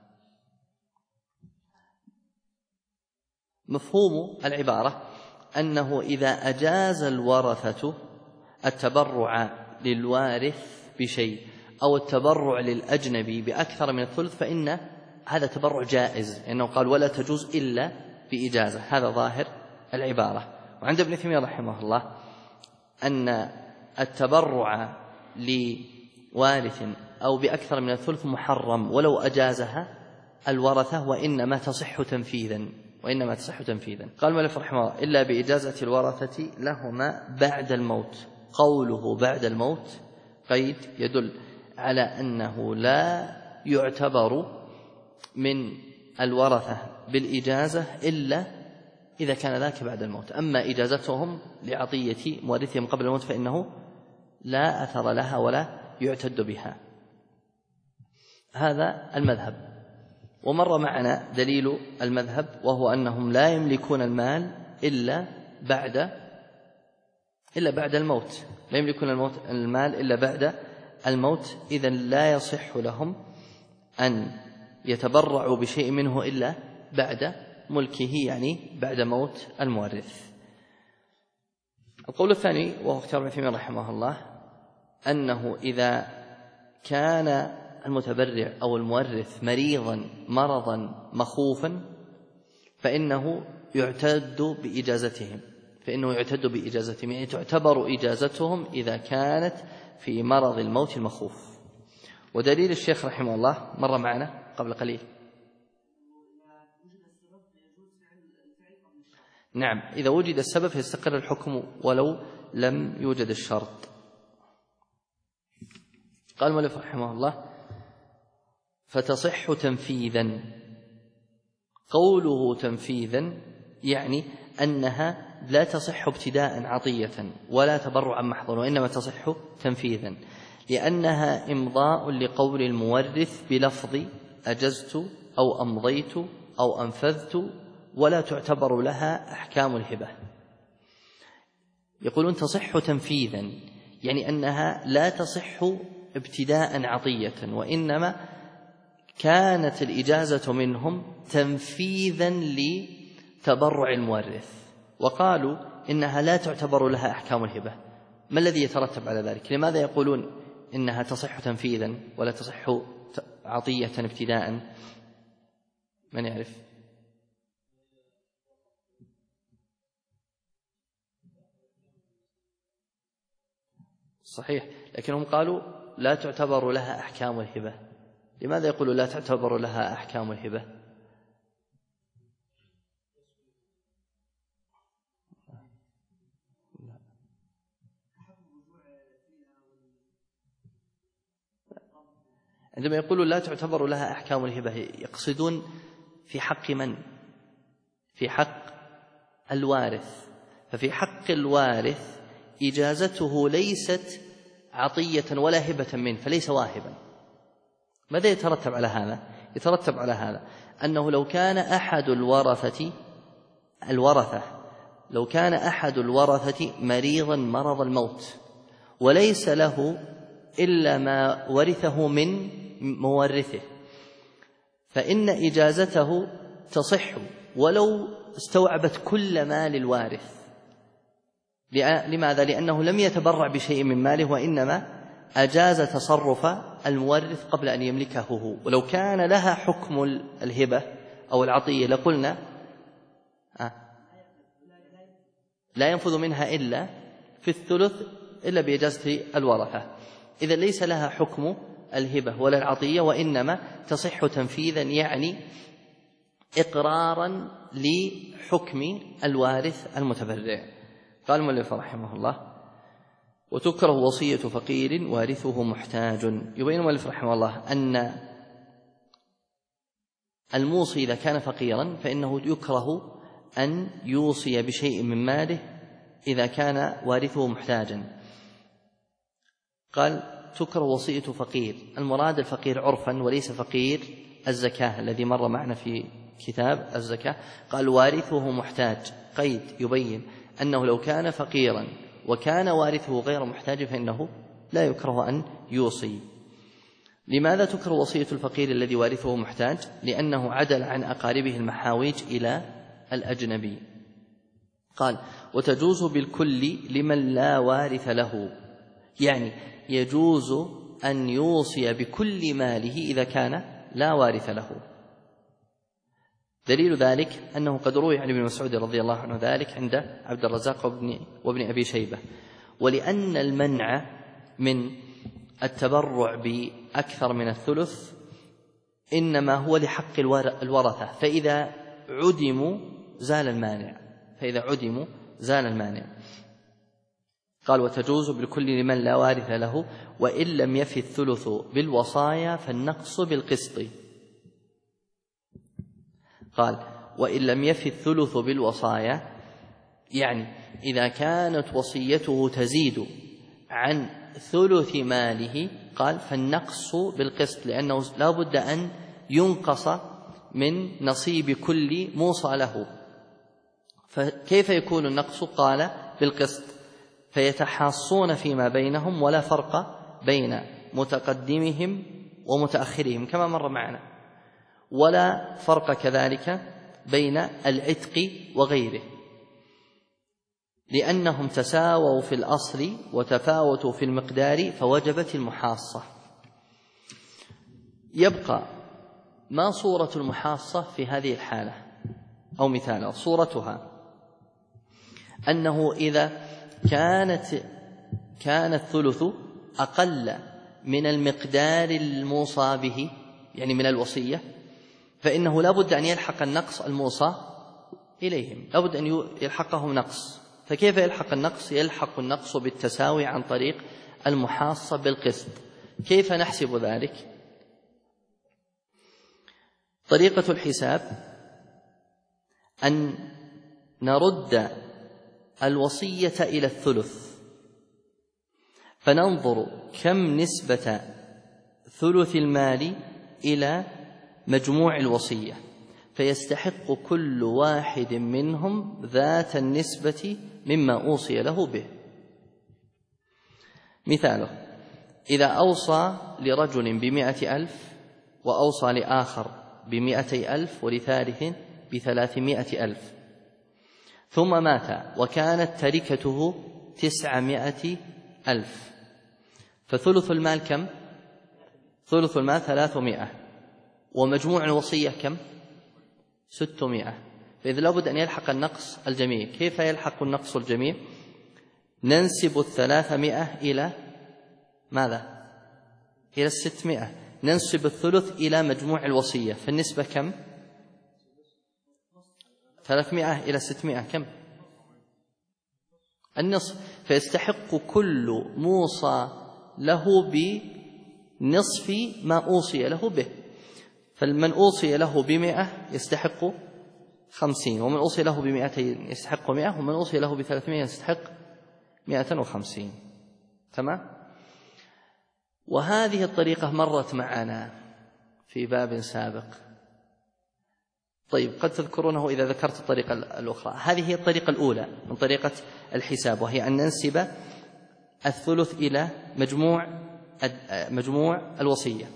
مفهوم العبارة أنه إذا أجاز الورثة التبرع للوارث بشيء أو التبرع للأجنبي بأكثر من الثلث فإن هذا تبرع جائز، لأنه قال: ولا تجوز إلا بإجازة. هذا ظاهر العبارة. وعند ابن تيمية رحمه الله أن التبرع لوارث أو بأكثر من الثلث محرم ولو أجازها الورثة، وإنما تصح تنفيذا. قال المؤلف رحمه الله: إلا بإجازة الورثة لهما بعد الموت. قوله بعد الموت قيد يدل على أنه لا يعتبر من الورثة بالإجازة إلا إذا كان ذاك بعد الموت. أما إجازتهم لعطية مورثهم قبل الموت فإنه لا أثر لها ولا يعتد بها. هذا المذهب. ومر معنا دليل المذهب، وهو أنهم لا يملكون المال إلا بعد الموت، لا يملكون المال إلا بعد الموت. إذن لا يصح لهم أن يتبرعوا بشيء منه إلا بعد ملكه، يعني بعد موت المورث. القول الثاني وهو اختيار ابن تيمية رحمه الله أنه إذا كان المتبرع أو المورث مريضا مرضا مخوفا فإنه يعتد بإجازتهم، يعني تعتبر إجازتهم إذا كانت في مرض الموت المخوف. ودليل الشيخ رحمه الله مر معنا قبل قليل. نعم، إذا وجد السبب فيستقر الحكم ولو لم يوجد الشرط. قال المؤلف رحمه الله: فتصح تنفيذا. قوله تنفيذا يعني أنها لا تصح ابتداء عطية ولا تبرعا محضا، وإنما تصح تنفيذا، لأنها إمضاء لقول المورث بلفظ أجزت أو أمضيت أو أنفذت، ولا تعتبر لها أحكام الهبة. يقولون تصح تنفيذا، يعني أنها لا تصح ابتداء عطية، وإنما كانت الإجازة منهم تنفيذا لتبرع المورث. وقالوا إنها لا تعتبر لها أحكام الهبة. ما الذي يترتب على ذلك؟ لماذا يقولون إنها تصح تنفيذا ولا تصح عطية ابتداء؟ من يعرف؟ صحيح، لكنهم قالوا لا تعتبر لها أحكام الهبة. لماذا يقولوا لا تعتبر لها أحكام الهبة؟ عندما يقولوا لا تعتبر لها أحكام الهبة يقصدون في حق من؟ في حق الوارث. ففي حق الوارث إجازته ليست عطية ولا هبة منه، فليس واهبا. ماذا يترتب على هذا؟ يترتب على هذا أنه لو كان أحد الورثة مريضا مرض الموت وليس له إلا ما ورثه من مورثه، فإن إجازته تصح ولو استوعبت كل مال الوارث. لماذا؟ لأنه لم يتبرع بشيء من ماله، وإنما أجاز تصرف المورث قبل أن يملكه هو. ولو كان لها حكم الهبة أو العطية لقلنا لا ينفذ منها إلا في الثلث إلا بإجازة الورثة. إذا ليس لها حكم الهبة ولا العطية، وإنما تصح تنفيذا، يعني إقرارا لحكم الوارث المتبرع. قال المؤلف رحمه الله: وتكره وصية فقير وارثه محتاج. يبين المؤلف رحمه الله أن الموصي إذا كان فقيرا فإنه يكره أن يوصي بشيء من ماله إذا كان وارثه محتاجا. قال: تكره وصية فقير، المراد الفقير عرفا وليس فقير الزكاة الذي مر معنا في كتاب الزكاة. قال: وارثه محتاج، قيد يبين أنه لو كان فقيرا وكان وارثه غير محتاج فإنه لا يكره أن يوصي. لماذا تكره وصية الفقير الذي وارثه محتاج؟ لأنه عدل عن أقاربه المحاويج إلى الأجنبي. قال: وتجوز بالكل لمن لا وارث له، يعني يجوز أن يوصي بكل ماله إذا كان لا وارث له. دليل ذلك أنه قد روي عن ابن مسعود رضي الله عنه ذلك عند عبد الرزاق وابن أبي شيبة. ولأن المنع من التبرع بأكثر من الثلث إنما هو لحق الورثة، فإذا عدموا زال المانع. قال: وتجوز بالكل لمن لا وارث له، وإن لم يفي الثلث بالوصايا فالنقص بالقسط. قال: وإن لم يفي الثلث بالوصايا، يعني إذا كانت وصيته تزيد عن ثلث ماله، قال: فالنقص بالقسط، لأنه لا بد أن ينقص من نصيب كل موصى له. فكيف يكون النقص؟ قال: بالقسط، فيتحاصون فيما بينهم ولا فرق بين متقدمهم ومتأخرهم كما مر معنا، ولا فرق كذلك بين العتق وغيره، لأنهم تساووا في الأصل وتفاوتوا في المقدار فوجبت المحاصة. يبقى ما صورة المحاصة في هذه الحالة أو مثالها؟ صورتها أنه إذا كان الثلث أقل من المقدار الموصى به، يعني من الوصية، فإنه لا بد أن يلحق النقص الموصى إليهم، لا بد أن يلحقهم نقص. فكيف يلحق النقص؟ يلحق النقص بالتساوي عن طريق المحاصة بالقسط. كيف نحسب ذلك؟ طريقة الحساب أن نرد الوصية إلى الثلث، فننظر كم نسبة ثلث المال إلى مجموع الوصية، فيستحق كل واحد منهم ذات النسبة مما أوصي له به. مثاله: إذا أوصى لرجل ب100,000 وأوصى لآخر ب200,000 ولثالث ب300,000، ثم مات وكانت تركته 900,000، فثلث المال كم؟ ثلث المال 300، ومجموع الوصية كم؟ 600. فإذا لابد أن يلحق النقص الجميع. كيف يلحق النقص الجميع؟ ننسب 300 إلى ماذا؟ إلى 600. ننسب الثلث إلى مجموع الوصية، فالنسبة كم؟ 300 إلى 600 كم؟ النصف. فيستحق كل موصى له بنصف ما أوصي له به. فمن أوصي له ب100 يستحق 50، ومن أوصي له ب200 يستحق 100، ومن أوصي له ب300 يستحق 150. تمام؟ وهذه الطريقة مرت معنا في باب سابق. طيب، قد تذكرونه إذا ذكرت الطريقة الأخرى. هذه هي الطريقة الأولى من طريقة الحساب، وهي أن ننسب الثلث إلى مجموع الوصية.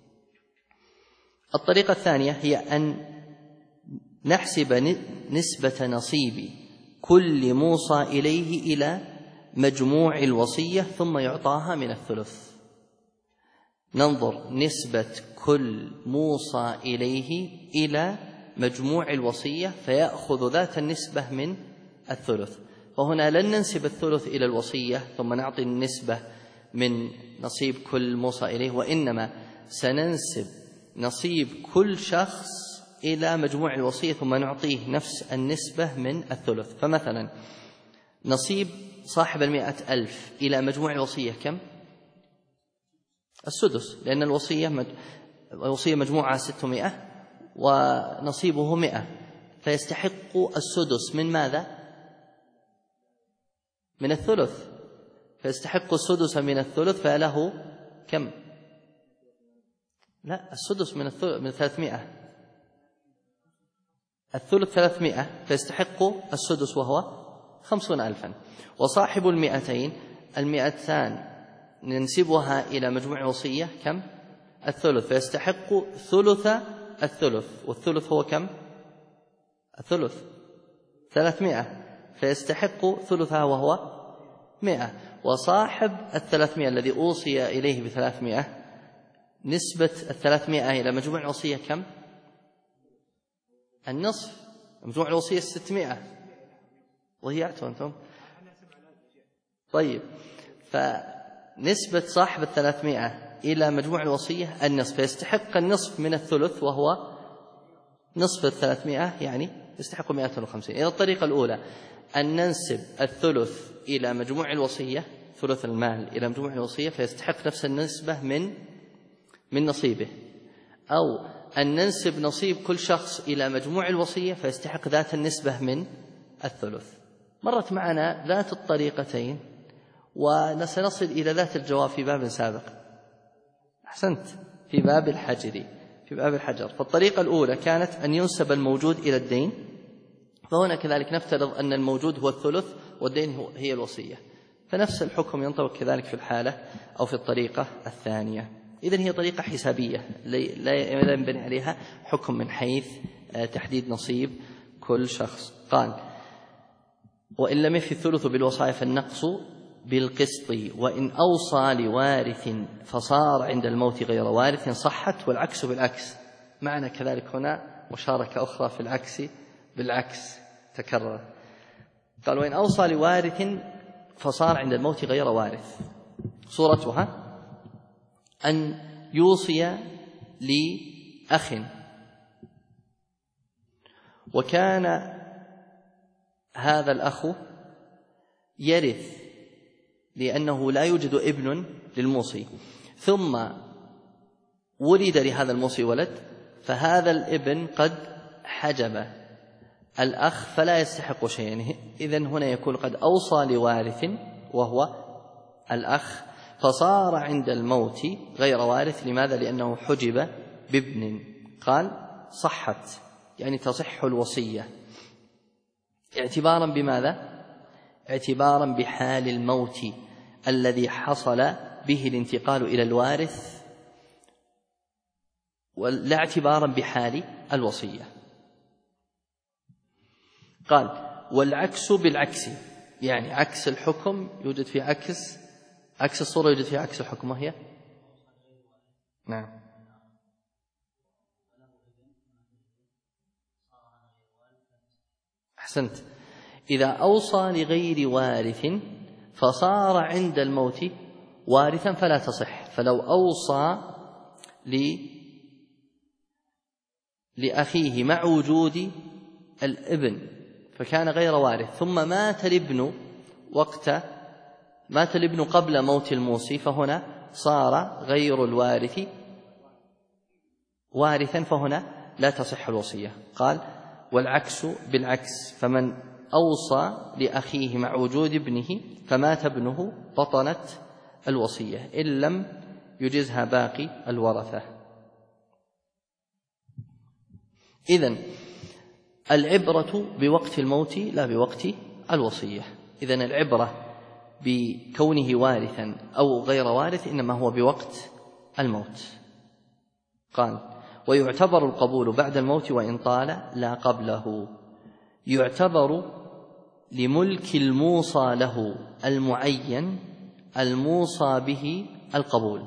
الطريقة الثانية هي أن نحسب نسبة نصيب كل موصى إليه إلى مجموع الوصية ثم يعطاها من الثلث. ننظر نسبة كل موصى إليه إلى مجموع الوصية فيأخذ ذات النسبة من الثلث. فهنا لن ننسب الثلث إلى الوصية ثم نعطي النسبة من نصيب كل موصى إليه، وإنما سننسب نصيب كل شخص إلى مجموع الوصية ثم نعطيه نفس النسبة من الثلث. فمثلا نصيب صاحب 100,000 إلى مجموع الوصية كم؟ السدس، لأن الوصية مجموعة 600 ونصيبه 100، فيستحق السدس من ماذا؟ من الثلث، فيستحق السدس من الثلث، فله كم؟ لا، السدس من 300، الثلث 300، فيستحق السدس وهو 50,000. وصاحب 200 ننسبها إلى مجموع الوصية كم؟ الثلث، فيستحق ثلث الثلث، والثلث هو كم؟ الثلث 300، فيستحق ثلثها وهو 100. وصاحب 300 الذي أوصي إليه ب300 نسبة 300 إلى مجموع الوصية كم؟ النصف، مجموع الوصية 600. ضيعتوا أنتم؟ طيب، فنسبة صاحب 300 إلى مجموع الوصية النصف، فيستحق النصف من الثلث وهو نصف 300، يعني يستحق 250. إذا الطريقة الأولى أن ننسب الثلث إلى مجموع الوصية، ثلث المال إلى مجموع الوصية، فيستحق نفس النسبة من نصيبه، أو أن ننسب نصيب كل شخص إلى مجموع الوصية فيستحق ذات النسبة من الثلث. مرت معنا ذات الطريقتين وسنصل إلى ذات الجواب في باب سابق. أحسنت، في باب الحجر. فالطريقة الأولى كانت أن ينسب الموجود إلى الدين، فهنا كذلك نفترض أن الموجود هو الثلث والدين هي الوصية، فنفس الحكم ينطبق كذلك في الحالة أو في الطريقة الثانية. إذن هي طريقة حسابية لا ينبني عليها حكم من حيث تحديد نصيب كل شخص. قال: وإن لم يفي الثلث بالوصايا فالنقص بالقسط، وإن أوصى لوارث فصار عند الموت غير وارث صحت، والعكس بالعكس. معنى كذلك هنا مشاركة أخرى في العكس بالعكس تكرر. قال: وإن أوصى لوارث فصار عند الموت غير وارث. صورتها أن يوصي لأخ وكان هذا الأخ يرث لأنه لا يوجد ابن للموصي، ثم ولد لهذا الموصي ولد، فهذا الابن قد حجب الأخ فلا يستحق شيئا. إذن هنا يكون قد أوصى لوارث وهو الأخ فصار عند الموت غير وارث. لماذا؟ لأنه حجب بابن. قال: صحت، يعني تصح الوصية. اعتبارا بماذا؟ اعتبارا بحال الموت الذي حصل به الانتقال إلى الوارث، ولا اعتبارا بحال الوصية. قال: والعكس بالعكس، يعني عكس الحكم يوجد في عكس الصورة يوجد في عكس الحكم، وهي نعم. أحسنت. إذا أوصى لغير وارث فصار عند الموت وارثا فلا تصح. فلو أوصى لأخيه مع وجود الابن فكان غير وارث، ثم مات الابن قبل موت الموصي، فهنا صار غير الوارث وارثا، فهنا لا تصح الوصية. قال: والعكس بالعكس، فمن أوصى لأخيه مع وجود ابنه فمات ابنه بطلت الوصية إن لم يجزها باقي الورثة. إذن العبرة بوقت الموت لا بوقت الوصية. إذن العبرة بكونه وارثا أو غير وارث إنما هو بوقت الموت. قال: ويعتبر القبول بعد الموت وإن طال لا قبله. يعتبر لملك الموصى له المعين الموصى به القبول.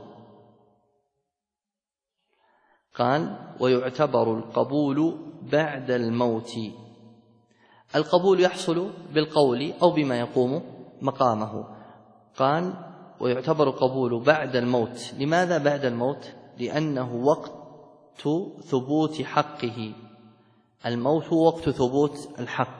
قال: ويعتبر القبول بعد الموت. القبول يحصل بالقول أو بما يقوم مقامه. قال: ويعتبر القبول بعد الموت. لماذا بعد الموت؟ لأنه وقت ثبوت حقه. الموت هو وقت ثبوت الحق،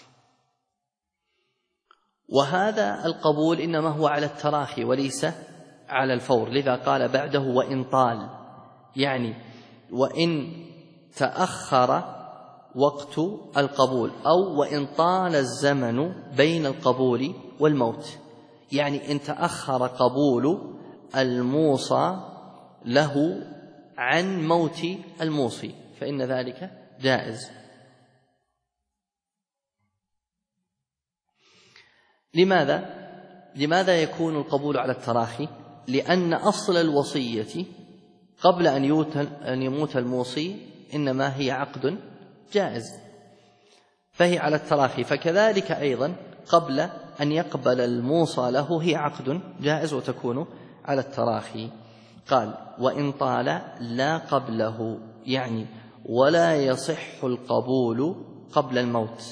وهذا القبول إنما هو على التراخي وليس على الفور. لذا قال بعده وإن طال، يعني وإن تأخر وقت القبول أو وإن طال الزمن بين القبول والموت، يعني إن تأخر قبول الموصى له عن موت الموصي فإن ذلك جائز. لماذا يكون القبول على التراخي؟ لأن أصل الوصية قبل أن يموت الموصي إنما هي عقد جائز، فهي على التراخي. فكذلك أيضا قبل أن يقبل الموصى له هي عقد جائز وتكون على التراخي. قال: وإن طال لا قبله، يعني ولا يصح القبول قبل الموت.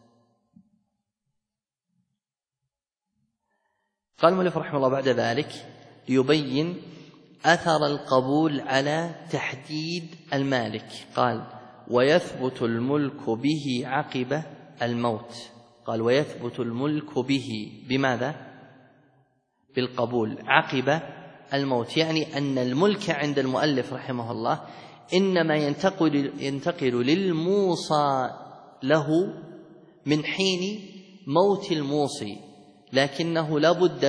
قال المؤلف رحمه الله بعد ذلك ليبين أثر القبول على تحديد المالك. قال: ويثبت الملك به عقب الموت. قال: ويثبت الملك به بماذا؟ بالقبول عقب الموت، يعني أن الملك عند المؤلف رحمه الله إنما ينتقل للموصى له من حين موت الموصي، لكنه لا بد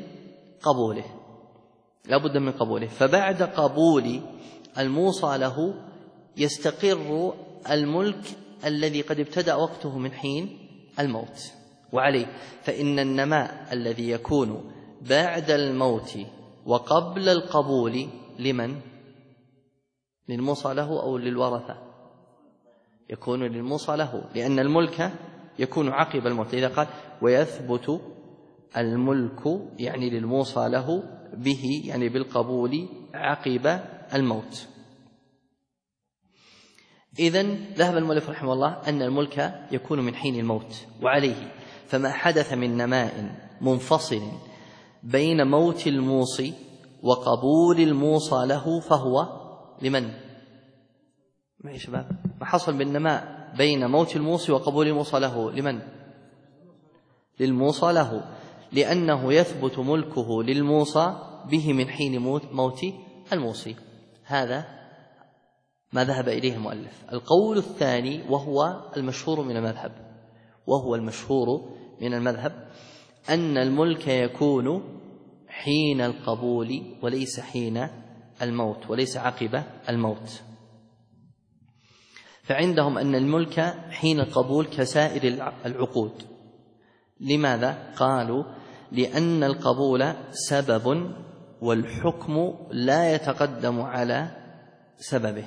من قبوله. فبعد قبول الموصى له يستقر الملك الذي قد ابتدأ وقته من حين الموت. وعليه فإن النماء الذي يكون بعد الموت وقبل القبول لمن؟ للموصى له أو للورثة؟ يكون للموصى له، لأن الملك يكون عقب الموت. إذا قال ويثبت الملك يعني للموصى له به، يعني بالقبول عقب الموت. إذن ذهب المؤلف رحمه الله أن الملك يكون من حين الموت. وعليه فما حدث من نماء منفصل بين موت الموصي وقبول الموصى له فهو لمن؟ معي شباب؟ ما حصل بالنماء بين موت الموصي وقبول الموصى له لمن؟ للموصى له، لأنه يثبت ملكه للموصى به من حين موت الموصي. هذا ما ذهب إليه المؤلف. القول الثاني وهو المشهور من المذهب أن الملك يكون حين القبول وليس حين الموت، وليس عقب الموت. فعندهم أن الملك حين القبول كسائر العقود. لماذا؟ قالوا لأن القبول سبب والحكم لا يتقدم على سببه.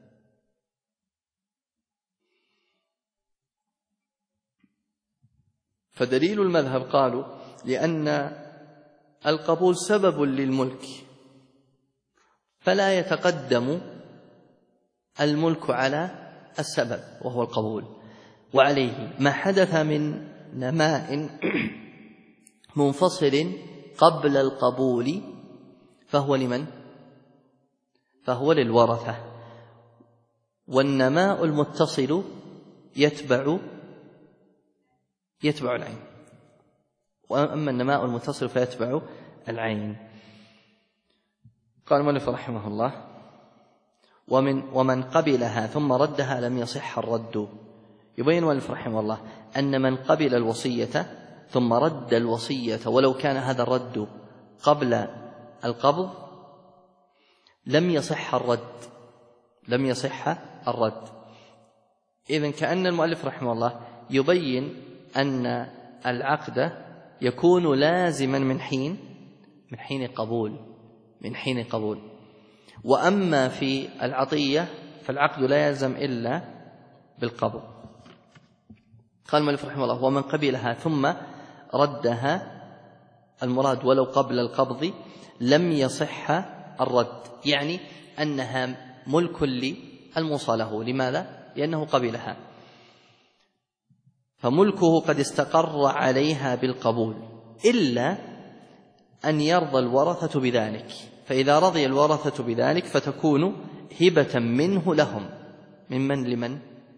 فدليل المذهب قالوا لأن القبول سبب للملك فلا يتقدم الملك على السبب وهو القبول. وعليه ما حدث من نماء منفصل قبل القبول فهو لمن؟ فهو للورثة. والنماء المتصل يتبع العين، وأما النماء المتصل فيتبع العين. قال المؤلف رحمه الله ومن قبلها ثم ردها لم يصح الرد. يبين المؤلف رحمه الله أن من قبل الوصية ثم رد الوصية ولو كان هذا الرد قبل القبض لم يصح الرد. إذن كأن المؤلف رحمه الله يبين أن العقد يكون لازما من حين قبول. وأما في العطية فالعقد لا يلزم إلا بالقبول. قال المؤلف رحمه الله: ومن قبلها ثم ردها، المراد ولو قبل القبض، لم يصح الرد، يعني أنها ملك للموصى له. لماذا؟ لأنه قبلها، فملكه قد استقر عليها بالقبول، إلا أن يرضى الورثة بذلك. فإذا رضي الورثة بذلك فتكون هبة منه لهم. لمن؟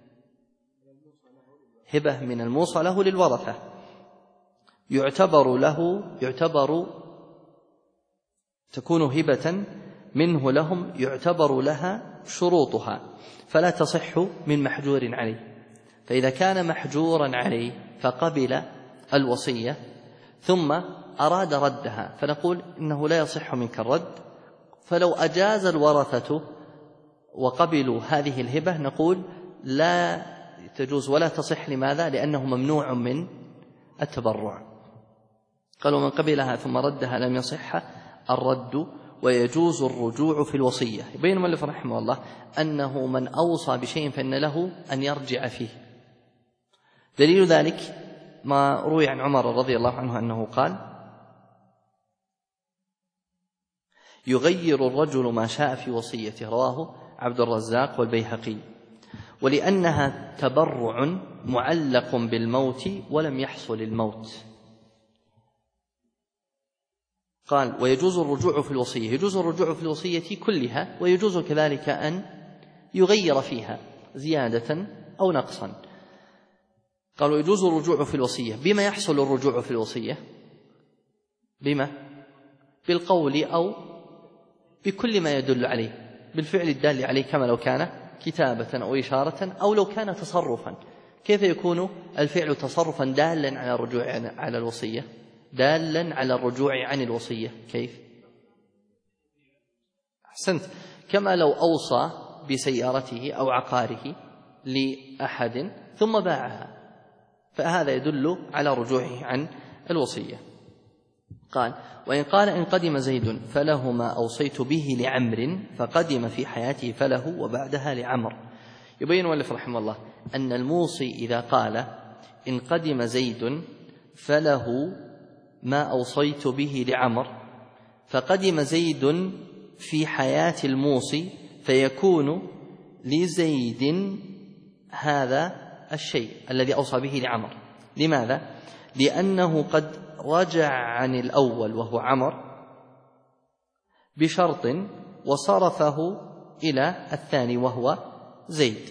هبة من الموصى له للورثة، تكون هبة منه لهم، يعتبر لها شروطها، فلا تصح من محجور عليه. فإذا كان محجورا عليه فقبل الوصية ثم أراد ردها، فنقول إنه لا يصح منك الرد. فلو أجاز الورثة وقبلوا هذه الهبة نقول لا تجوز ولا تصح. لماذا؟ لأنه ممنوع من التبرع. قالوا: من قبلها ثم ردها لم يصح الرد، ويجوز الرجوع في الوصية. يبين المؤلف رحمه الله أنه من أوصى بشيء فإن له أن يرجع فيه. دليل ذلك ما روي عن عمر رضي الله عنه أنه قال: يغير الرجل ما شاء في وصيته، رواه عبد الرزاق والبيهقي، ولأنها تبرع معلق بالموت ولم يحصل الموت. قال: ويجوز الرجوع في الوصية، يجوز الرجوع في الوصية كلها، ويجوز كذلك أن يغير فيها زيادة أو نقصا. قالوا: يجوز الرجوع في الوصية. بما يحصل الرجوع في الوصية؟ بما؟ بالقول أو بكل ما يدل عليه، بالفعل الدال عليه، كما لو كان كتابة أو إشارة أو لو كان تصرفا. كيف يكون الفعل تصرفا دالا على الرجوع على الوصية؟ دالا على الرجوع عن الوصية. كيف؟ أحسنت، كما لو أوصى بسيارته أو عقاره لأحد ثم باعها، فهذا يدل على رجوعه عن الوصية. قال: وإن قال إن قدم زيد فله ما أوصيت به لعمر، فقدم في حياته فله وبعدها لعمر. يبين المؤلف رحمه الله أن الموصي إذا قال إن قدم زيد فله ما أوصيت به لعمر، فقدم زيد في حياة الموصي، فيكون لزيد هذا الشيء الذي أوصى به لعمر. لماذا؟ لأنه قد رجع عن الأول وهو عمر بشرط وصرفه إلى الثاني وهو زيد.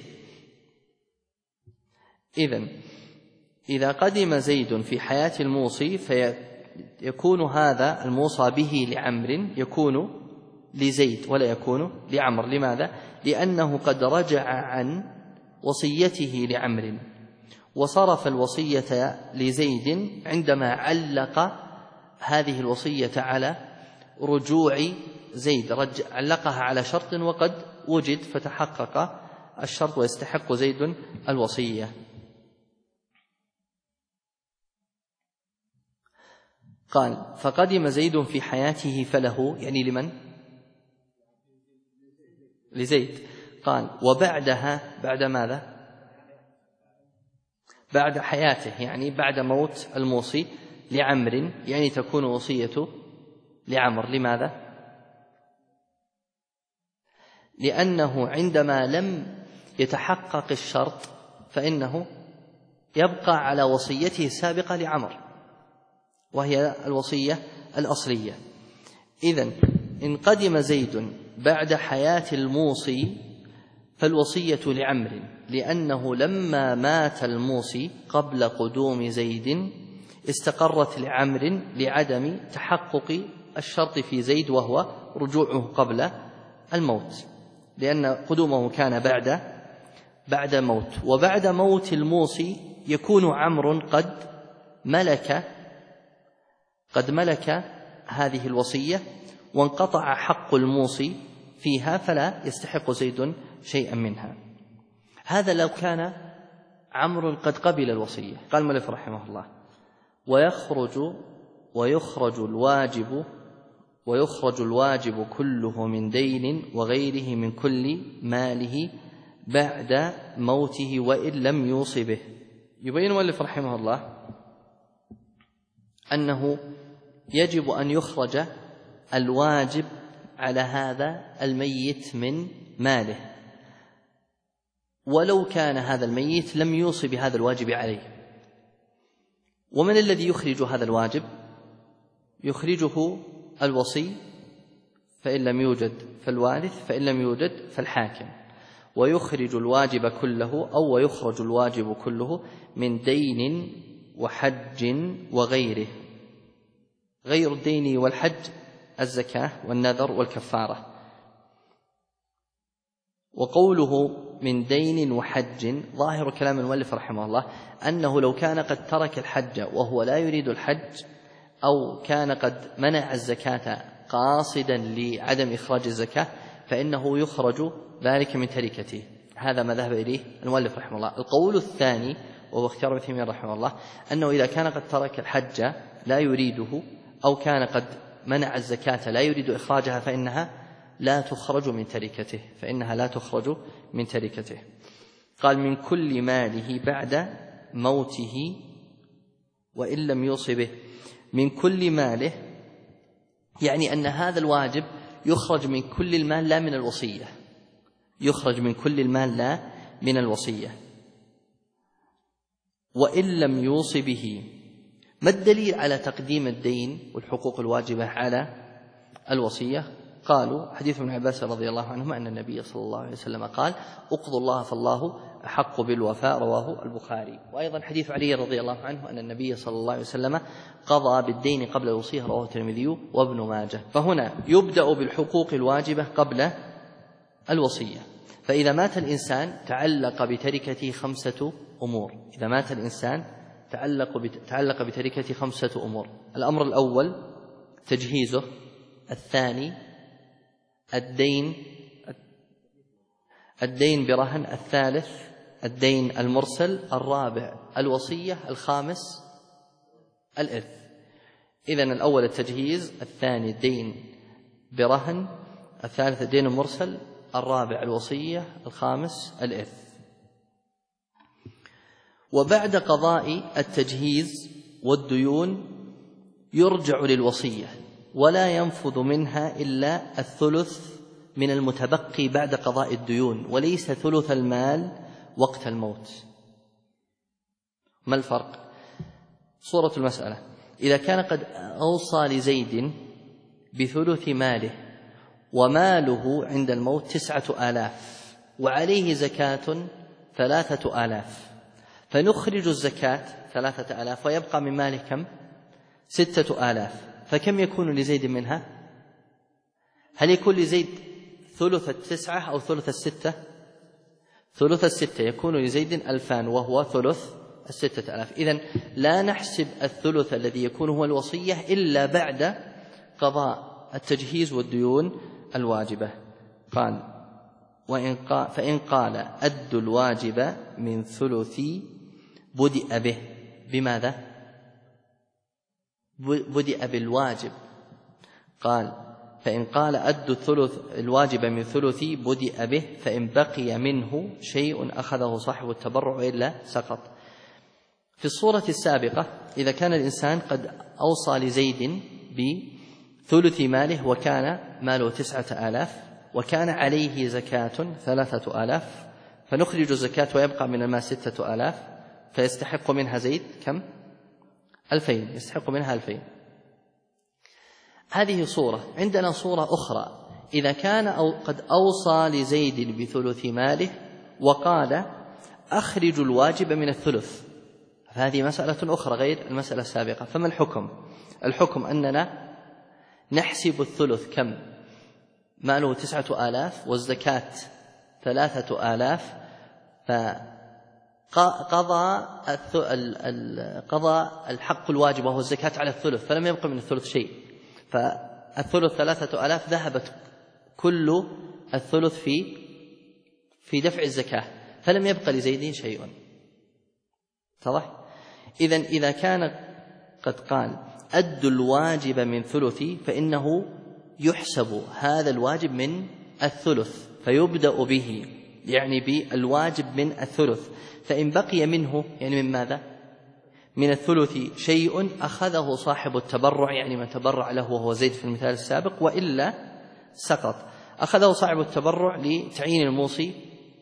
إذا قدم زيد في حياة الموصي فيكون هذا الموصى به لعمر يكون لزيد ولا يكون لعمر. لماذا؟ لأنه قد رجع عن وصيته لعمر وصرف الوصية لزيد عندما علق هذه الوصية على رجوع زيد، علقها على شرط وقد وجد فتحقق الشرط ويستحق زيد الوصية. قال: فقدم زيد في حياته فله، يعني لمن؟ لزيد. قال: وبعدها، بعد ماذا؟ بعد حياته، يعني بعد موت الموصي لعمر، يعني تكون وصيته لعمر. لماذا؟ لأنه عندما لم يتحقق الشرط فإنه يبقى على وصيته السابقة لعمر، وهي الوصية الأصلية. إذن إن قدم زيد بعد حياة الموصي فالوصية لعمر، لأنه لما مات الموصي قبل قدوم زيد استقرت لعمر لعدم تحقق الشرط في زيد وهو رجوعه قبل الموت، لأن قدومه كان بعد موت. وبعد موت الموصي يكون عمرو قد ملك هذه الوصية وانقطع حق الموصي فيها، فلا يستحق زيد شيئا منها. هذا لو كان عمرو قد قبل الوصية. قال المؤلف رحمه الله: ويخرج ويخرج الواجب كله من دين وغيره من كل ماله بعد موته وإن لم يوص به. يبين المؤلف رحمه الله أنه يجب أن يخرج الواجب على هذا الميت من ماله، ولو كان هذا الميت لم يوص بهذا الواجب عليه. ومن الذي يخرج هذا الواجب؟ يخرجه الوصي، فإن لم يوجد فالوارث، فإن لم يوجد فالحاكم. ويخرج الواجب كله أو ويخرج الواجب كله من دين وحج وغيره. غير الدين والحج الزكاة والنذر والكفارة. وقوله من دين وحج ظاهر كلام المؤلف رحمه الله أنه لو كان قد ترك الحج وهو لا يريد الحج، أو كان قد منع الزكاة قاصدا لعدم إخراج الزكاة، فإنه يخرج ذلك من تركته. هذا ما ذهب إليه المؤلف رحمه الله. القول الثاني وهو اختيار ابن تيمية رحمه الله أنه إذا كان قد ترك الحج لا يريده، أو كان قد منع الزكاة لا يريد إخراجها، فإنها لا تخرج من تركته. قال من كل ماله بعد موته وإن لم يوص به. من كل ماله يعني أن هذا الواجب يخرج من كل المال لا من الوصية، يخرج من كل المال لا من الوصية. وإن لم يوص به. ما الدليل على تقديم الدين والحقوق الواجبة على الوصية؟ قالوا حديث ابن عباس رضي الله عنهما أن النبي صلى الله عليه وسلم قال اقضوا الله فالله أحق بالوفاء، رواه البخاري. وأيضا حديث علي رضي الله عنه أن النبي صلى الله عليه وسلم قضى بالدين قبل الوصية، رواه الترمذي وابن ماجه. فهنا يبدأ بالحقوق الواجبة قبل الوصية. فإذا مات الإنسان تعلق بتركته 5 أمور. إذا مات الإنسان تعلق بتركته 5 أمور. الأمر الأول تجهيزه، الثاني الدين برهن، الثالث الدين المرسل، الرابع الوصية، الخامس الإرث. إذن الأول التجهيز، الثاني الدين برهن، الثالث الدين المرسل، الرابع الوصية، الخامس الإرث. وبعد قضاء التجهيز والديون يرجع للوصية، ولا ينفذ منها إلا الثلث من المتبقي بعد قضاء الديون، وليس ثلث المال وقت الموت. ما الفرق؟ صورة المسألة: إذا كان قد أوصى لزيد بثلث ماله وماله عند الموت 9000 وعليه زكاة 3000، فنخرج الزكاة 3000 ويبقى من ماله كم؟ 6000. فكم يكون لزيد منها؟ هل يكون لزيد ثلث 9 أو ثلث 6؟ ثلث 6 يكون لزيد 2000 وهو ثلث 6000. إذن لا نحسب الثلث الذي يكون هو الوصية إلا بعد قضاء التجهيز والديون الواجبة. قال فإن قال أد الواجب من ثلثي بدأ به. بماذا؟ بدأ بالواجب. قال فإن قال أد الثلث الواجب من ثلثي بدأ به، فإن بقي منه شيء أخذه صاحب التبرع إلا سقط. في الصورة السابقة إذا كان الإنسان قد أوصى لزيد بثلث ماله وكان ماله 9000 وكان عليه زكاة 3000، فنخرج الزكاة ويبقى من المال 6000، فيستحق منها زيد كم؟ 2000، يستحق منها 2000. هذه صورة. عندنا صورة أخرى: إذا كان قد أوصى لزيد بثلث ماله وقال أخرج الواجب من الثلث، فهذه مسألة أخرى غير المسألة السابقة. فما الحكم؟ الحكم أننا نحسب الثلث كم؟ ماله 9000 والزكاة 3000، قضى الحق الواجب وهو الزكاة على الثلث، فلم يبق من الثلث شيء. فالثلث 3000 ذهبت كل الثلث في دفع الزكاة، فلم يبق لزيد شيء. واضح؟ إذن إذا كان قد قال أدوا الواجب من ثلثي فإنه يحسب هذا الواجب من الثلث فيبدأ به، يعني بالواجب من الثلث. فإن بقي منه، يعني من ماذا؟ من الثلث شيء أخذه صاحب التبرع، يعني من تبرع له وهو زيد في المثال السابق، وإلا سقط. أخذه صاحب التبرع لتعيين الموصي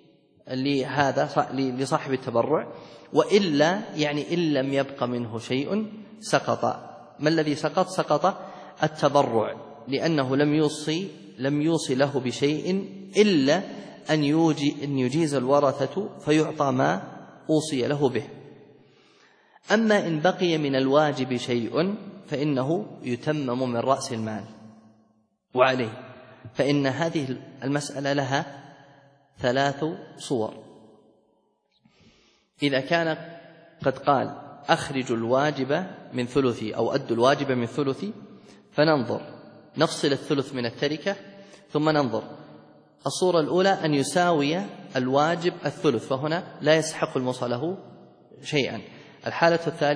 لصاحب التبرع، وإلا يعني إن لم يبق منه شيء سقط. ما الذي سقط؟ سقط التبرع، لأنه لم يوصي له بشيء إلا أن يجيز الورثة فيعطى ما أوصي له به. أما إن بقي من الواجب شيء فإنه يتمم من رأس المال. وعليه فإن هذه المسألة لها 3 صور. إذا كان قد قال أخرج الواجب من ثلثي أو أد الواجب من ثلثي، فننظر نفصل الثلث من التركة، ثم ننظر الصورة الأولى أن يساوي الواجب الثلث، فهنا لا يستحق الموصى له شيئا. الحالة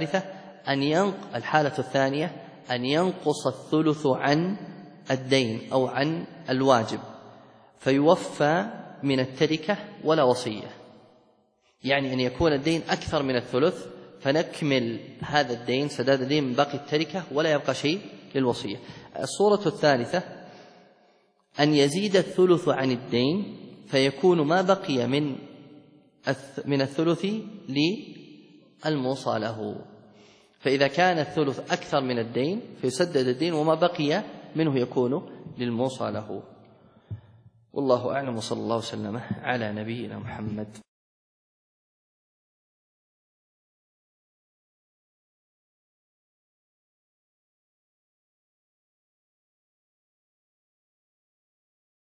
الثانية أن ينقص الثلث عن الدين أو عن الواجب فيوفى من التركة ولا وصية، يعني أن يكون الدين أكثر من الثلث فنكمل هذا الدين سداد الدين من باقي التركة ولا يبقى شيء للوصية. الصورة الثالثة أن يزيد الثلث عن الدين فيكون ما بقي من الثلث للموصى له، فإذا كان الثلث أكثر من الدين فيسدد الدين وما بقي منه يكون للموصى له. والله أعلم، وصلى الله وسلم على نبينا محمد.